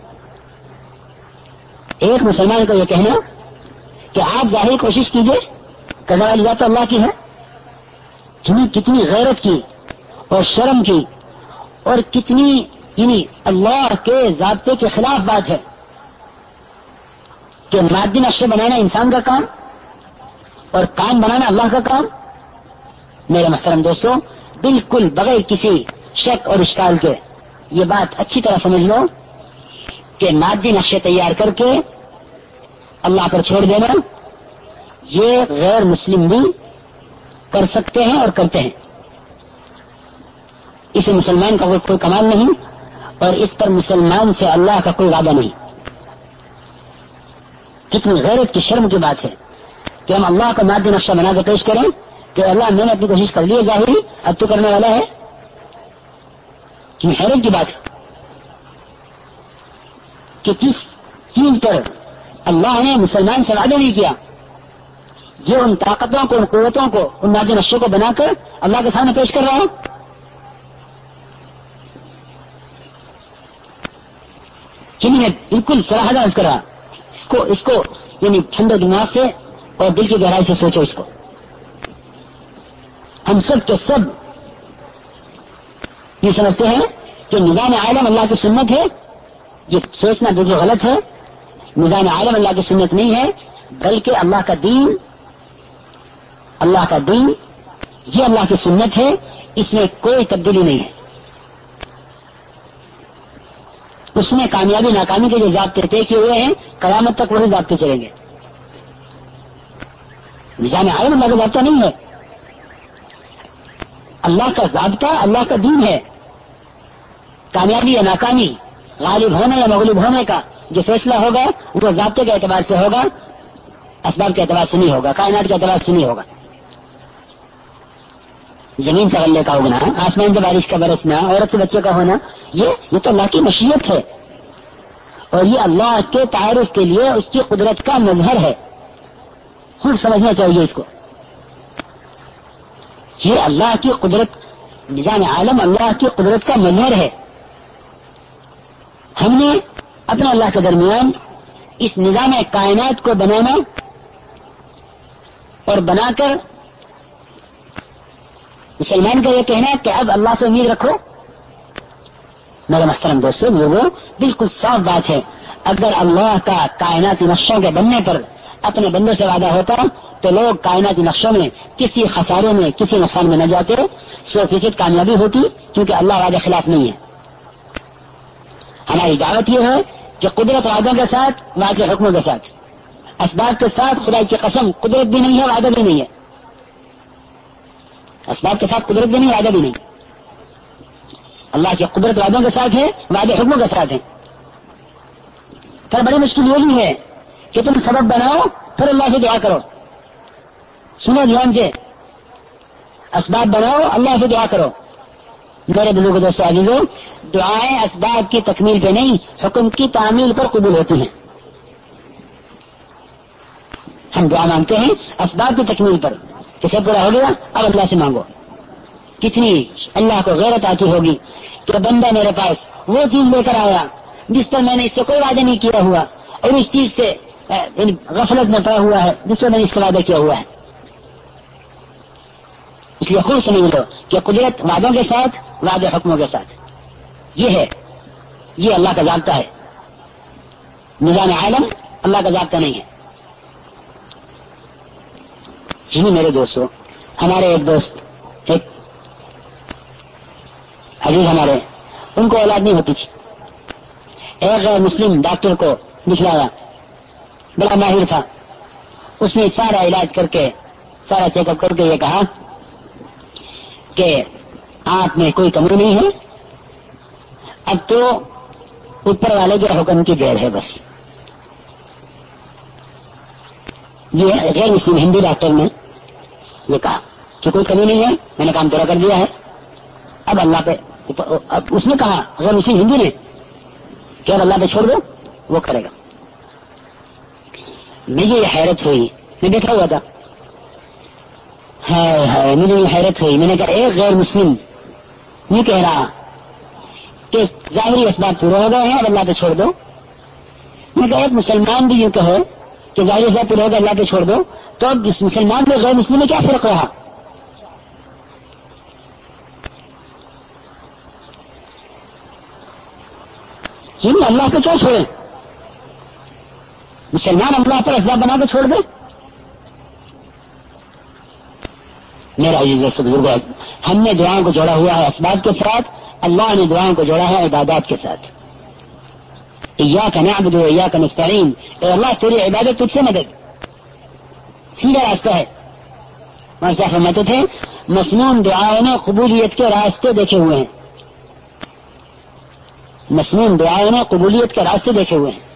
ایک مسلمان کا یہ کہنا کہ آپ ظاہری کوشش کیجئے کرنے والی ذات اللہ کی ہے. کتنی غیرت کی اور شرم کی اور کتنی یعنی اللہ کے ضابطے کے خلاف بات ہے کہ مادی نقشے بنانا انسان کا کام اور کام بنانا اللہ کا کام. میرے محترم دوستوں بالکل بغیر کسی شک اور اشکال کے یہ بات اچھی طرح سمجھ لو کہ مادی نقشے تیار کر کے اللہ پر چھوڑ دینا یہ غیر مسلم بھی کر سکتے ہیں اور کرتے ہیں. اسے مسلمان کا کوئی کمال نہیں اور اس پر مسلمان سے اللہ کا کوئی وعدہ نہیں. کتنی غیرت کی شرم کی بات ہے کہ ہم اللہ کا مادی نقشہ بنا کے پیش کریں کہ اللہ میں نے اپنی کوشش کر لی ہے ظاہری اب تو کرنے والا ہے. کتنی حیرت کی بات ہے کہ جس چیز پر اللہ نے مسلمان سے وعدہ نہیں کیا یہ ان طاقتوں کو ان قوتوں کو ان مادی نقشوں کو بنا کر اللہ کے سامنے پیش کر رہا ہے. کنہیں بالکل صراحت عرض کرا اس کو اس کو یعنی ٹھنڈے دماغ سے اور دل کی گہرائی سے سوچو. اس کو ہم سب کے سب یہ سمجھتے ہیں کہ نظام عالم اللہ کی سنت ہے. یہ سوچنا بالکل غلط ہے. نظام عالم اللہ کی سنت نہیں ہے بلکہ اللہ کا دین اللہ کا دین یہ اللہ کی سنت ہے. اس میں کوئی تبدیلی نہیں ہے. اس میں کامیابی ناکامی کے جو ضابطے طے کیے ہوئے ہیں قیامت تک وہی ضابطے چلیں گے. نظام عالم اللہ کا ضابطہ نہیں ہے. اللہ کا ضابطہ اللہ کا دین ہے. کامیابی یا ناکامی غالب ہونے یا مغلوب ہونے کا جو فیصلہ ہوگا وہ ضابطے کے اعتبار سے ہوگا اسباب کے اعتبار سے نہیں ہوگا کائنات کے اعتبار سے نہیں ہوگا. زمین سے غلے کا اگنا آسمان سے بارش کا برسنا عورت سے بچے کا ہونا یہ یہ تو اللہ کی مشیت ہے اور یہ اللہ کے تعارف کے لیے اس کی قدرت کا مظہر ہے. خود سمجھنا چاہیے اس کو. یہ اللہ کی قدرت نظام عالم اللہ کی قدرت کا مظہر ہے. ہم نے اپنے اللہ کے درمیان اس نظام کائنات کو بنانا اور بنا کر مسلمان کا یہ کہنا کہ اب اللہ سے امید رکھو. میرے محترم دوستوں لوگوں بالکل صاف بات ہے. اگر اللہ کا کائناتی نقشوں کے بننے پر اپنے بندے سے وعدہ ہوتا تو لوگ کائناتی نقشوں میں کسی خسارے میں کسی نقصان میں نہ جاتے. سو فیصد کامیابی ہوتی کیونکہ اللہ وعدے خلاف نہیں ہے. ہماری دعوت یہ ہے کہ قدرت وعدوں کے ساتھ وعدے حکموں کے ساتھ اسباب کے ساتھ خدا کی قسم قدرت بھی نہیں ہے وعدہ بھی نہیں ہے. اسباب کے ساتھ قدرت بھی نہیں وعدہ بھی نہیں. اللہ کی قدرت وعدوں کے ساتھ ہے وعدے حکموں کے ساتھ ہے. پھر بڑی مشکل یہ بھی ہے کہ تم سبب بناؤ پھر اللہ سے دعا کرو. سنو دھیان سے. اسباب بناؤ اللہ سے دعا کرو. میرے دلوں کے دوستوں عزیزوں دعائیں اسباب کی تکمیل پہ نہیں حکم کی تعمیل پر قبول ہوتی ہیں. ہم دعا مانگتے ہیں اسباب کی تکمیل پر کہ سب پورا ہو گیا اب اللہ سے مانگو. کتنی اللہ کو غیرت آتی ہوگی کہ بندہ میرے پاس وہ چیز لے کر آیا جس پر میں نے اس سے کوئی وعدہ نہیں کیا ہوا اور اس چیز سے غفلت میں پڑا ہوا ہے جس پر میں نے اس سے وعدہ کیا ہوا ہے. اس لیے خود سمجھ لو کہ قدرت وعدوں کے ساتھ وعدے حکموں کے ساتھ یہ ہے. یہ اللہ کا ضابطہ ہے. نظام عالم اللہ کا ضابطہ نہیں ہے. جی میرے دوستوں ہمارے ایک دوست ایک عزیز ہمارے ان کو اولاد نہیں ہوتی تھی. ایک غیر مسلم ڈاکٹر کو دکھلایا بڑا ماہر تھا اس نے سارا علاج کر کے سارا چیک اپ کر کے یہ کہا کہ آپ میں کوئی کمی نہیں ہے، اب تو اوپر والے کے حکم کی دیر ہے بس. یہ غیر مسلم ہندو ڈاکٹر نے یہ کہا کہ کوئی کمی نہیں ہے، میں نے کام پورا کر دیا ہے، اب اللہ پہ. اب اس نے کہا غیر مسلم ہندو نے کہ اب اللہ پہ چھوڑ دو، وہ کرے گا. مجھے یہ حیرت ہوئی، میں بیٹھا ہوا تھا، ہے ہے مجھے یہ حیرت ہوئی. میں نے کہا ایک غیر مسلم یہ کہہ رہا کہ ظاہری اسباب پورے ہو گئے ہیں اب اللہ پہ چھوڑ دو. میں نے کہا ایک مسلمان بھی یہ کہے کہ ظاہری اسباب پورے ہو گئے اللہ پہ چھوڑ دو، تو اب اس مسلمان میں غیر مسلم میں کیا فرق رہا؟ یعنی اللہ کو کیا چھوڑے؟ مسلمان اللہ پر اسباب بنا کے چھوڑ دے. میرا عزیز سے بزرگ، ہم نے دعاؤں کو جوڑا ہوا ہے اسباب کے ساتھ، اللہ نے دعاؤں کو جوڑا ہے عبادات کے ساتھ. ایاک نعبد و ایاک نستعین، اے اللہ تیری عبادت تجھ سے مدد، سیدھا راستہ ہے. ہمارے صاحب فرماتے تھے مسنون دعاؤں نے قبولیت کے راستے دیکھے ہوئے ہیں، مسنون دعاؤں نے قبولیت کے راستے دیکھے ہوئے ہیں.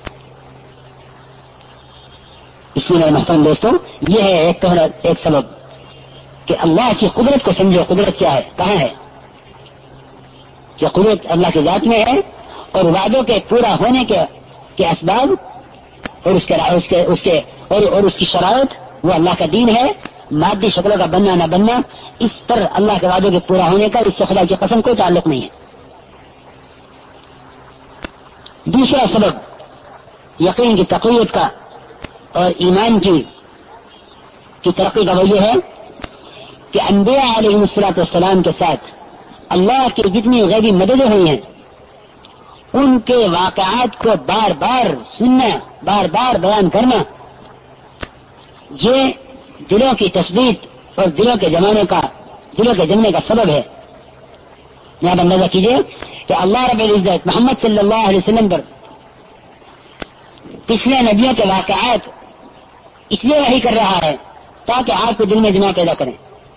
اس لیے میرے محترم دوستوں، یہ ہے ایک پہلا ایک سبب کہ اللہ کی قدرت کو سمجھو. قدرت کیا ہے، کہاں ہے؟ کہ قدرت اللہ کی ذات میں ہے، اور وعدوں کے پورا ہونے کے کے اسباب اور اس کے اس کے اس کے اور, اور اس کی شرائط وہ اللہ کا دین ہے. مادی شکلوں کا بننا نہ بننا اس پر اللہ کے وعدوں کے پورا ہونے کا اس سے خدا کی قسم کوئی تعلق نہیں ہے. دوسرا سبب یقین کی تقویت کا اور ایمان کی کی ترقی کا وہ یہ ہے کہ انبیاء علیہ الصلوۃ والسلام کے ساتھ اللہ کی جتنی غیبی مددیں ہوئی ہیں ان کے واقعات کو بار بار سننا، بار بار بیان کرنا، یہ دلوں کی تثبیت اور دلوں کے جمانے کا دلوں کے جمنے کا سبب ہے. یہاں اندازہ کیجیے کہ اللہ رب العزت محمد صلی اللہ علیہ وسلم پر پچھلے نبیوں کے واقعات اس لیے وحی کر رہا ہے تاکہ آپ کے دل میں جمع پیدا کریں.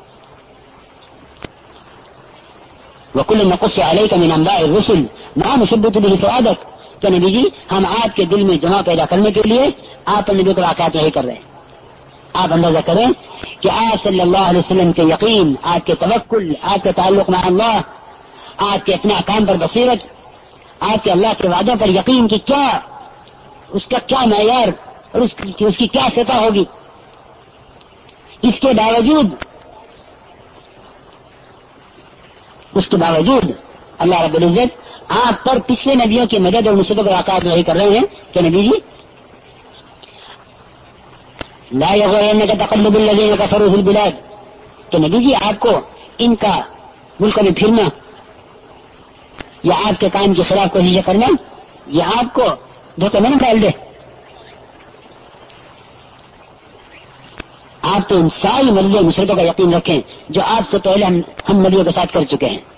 وَكُلٌّ نَقُصُّ عَلَيْكَ مِنْ أَنْبَاءِ الرُّسُلِ مَا نُثَبِّتُ بِهِ فُؤَادَكَ. کہ نبی جی ہم آپ کے دل میں جمع پیدا کرنے کے لیے آپ نبی کے واقعات وحی کر رہے ہیں. آپ اندازہ کریں کہ آپ صلی اللہ علیہ وسلم کے یقین، آپ کے توکل، آپ کے تعلق مع اللہ، آپ کے اپنے احکام پر بصیرت، آپ کے اللہ کے وعدوں پر یقین کی کیا اس کا کیا معیار اور اس کی, اس کی کیا سطح ہوگی. اس کے باوجود اس کے باوجود اللہ رب العزت آپ پر پچھلے نبیوں کی مدد اور مصیبت کے واقعات وہی کر رہے ہیں کہ نبی جی لا یغرنک تقلب الذین کفروا فی البلاد، کہ نبی جی آپ کو ان کا ملکوں میں پھرنا یا آپ کے کام کے خلاف کوشش کرنا یہ آپ کو دھوکے میں نہ ڈال دے. آپ تو ان ساری مددوں مصیبتوں کا یقین رکھیں جو آپ سے پہلے ہم, ہم نبیوں کے ساتھ کر چکے ہیں.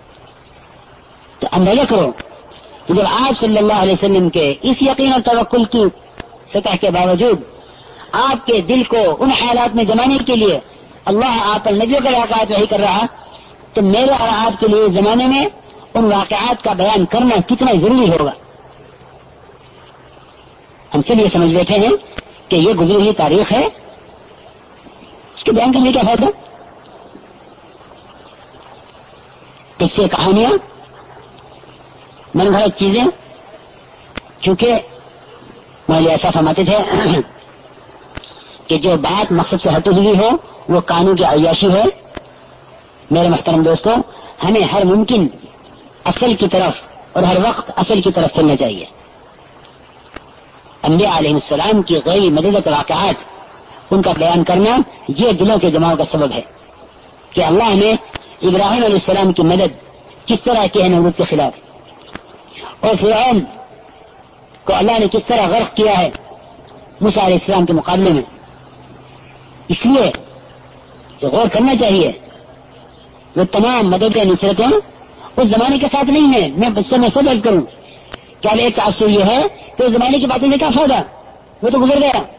تو اندازہ کرو جب آپ صلی اللہ علیہ وسلم کے اس یقین اور توکل کی سطح کے باوجود آپ کے دل کو ان حالات میں جمانے کے لیے اللہ آپ پر نبیوں کے واقعات وحی کر رہا، تو میرے اور آپ کے لیے اس زمانے میں ان واقعات کا بیان کرنا کتنا ضروری ہوگا. ہم سب یہ سمجھ بیٹھے ہیں کہ یہ گزری ہوئی تاریخ ہے، اس کے بیان کرنے کا فائدہ. اس سے کہانیاں من گھڑت چیزیں، کیونکہ مولوی ایسا فرماتے تھے کہ جو بات مقصد سے ہٹی ہوئی ہو وہ قانون کی عیاشی ہے. میرے محترم دوستوں، ہمیں ہر ممکن اصل کی طرف اور ہر وقت اصل کی طرف چلنا چاہیے. انبیاء علیہ السلام کی غیر مدد واقعات ان کا بیان کرنا یہ دلوں کے جماؤ کا سبب ہے کہ اللہ نے ابراہیم علیہ السلام کی مدد کس طرح کی ہے نمرود کے خلاف، اور فرعون کو اللہ نے کس طرح غرق کیا ہے موسیٰ علیہ السلام کے مقابلے میں. اس لیے جو غور کرنا چاہیے وہ تمام مدد نصرتیں اس زمانے کے ساتھ نہیں ہیں. میں بس سے میں سب عرض کروں کیا ایک تعصب یہ ہے کہ اس زمانے کی باتوں میں کیا فائدہ، وہ تو گزر گیا.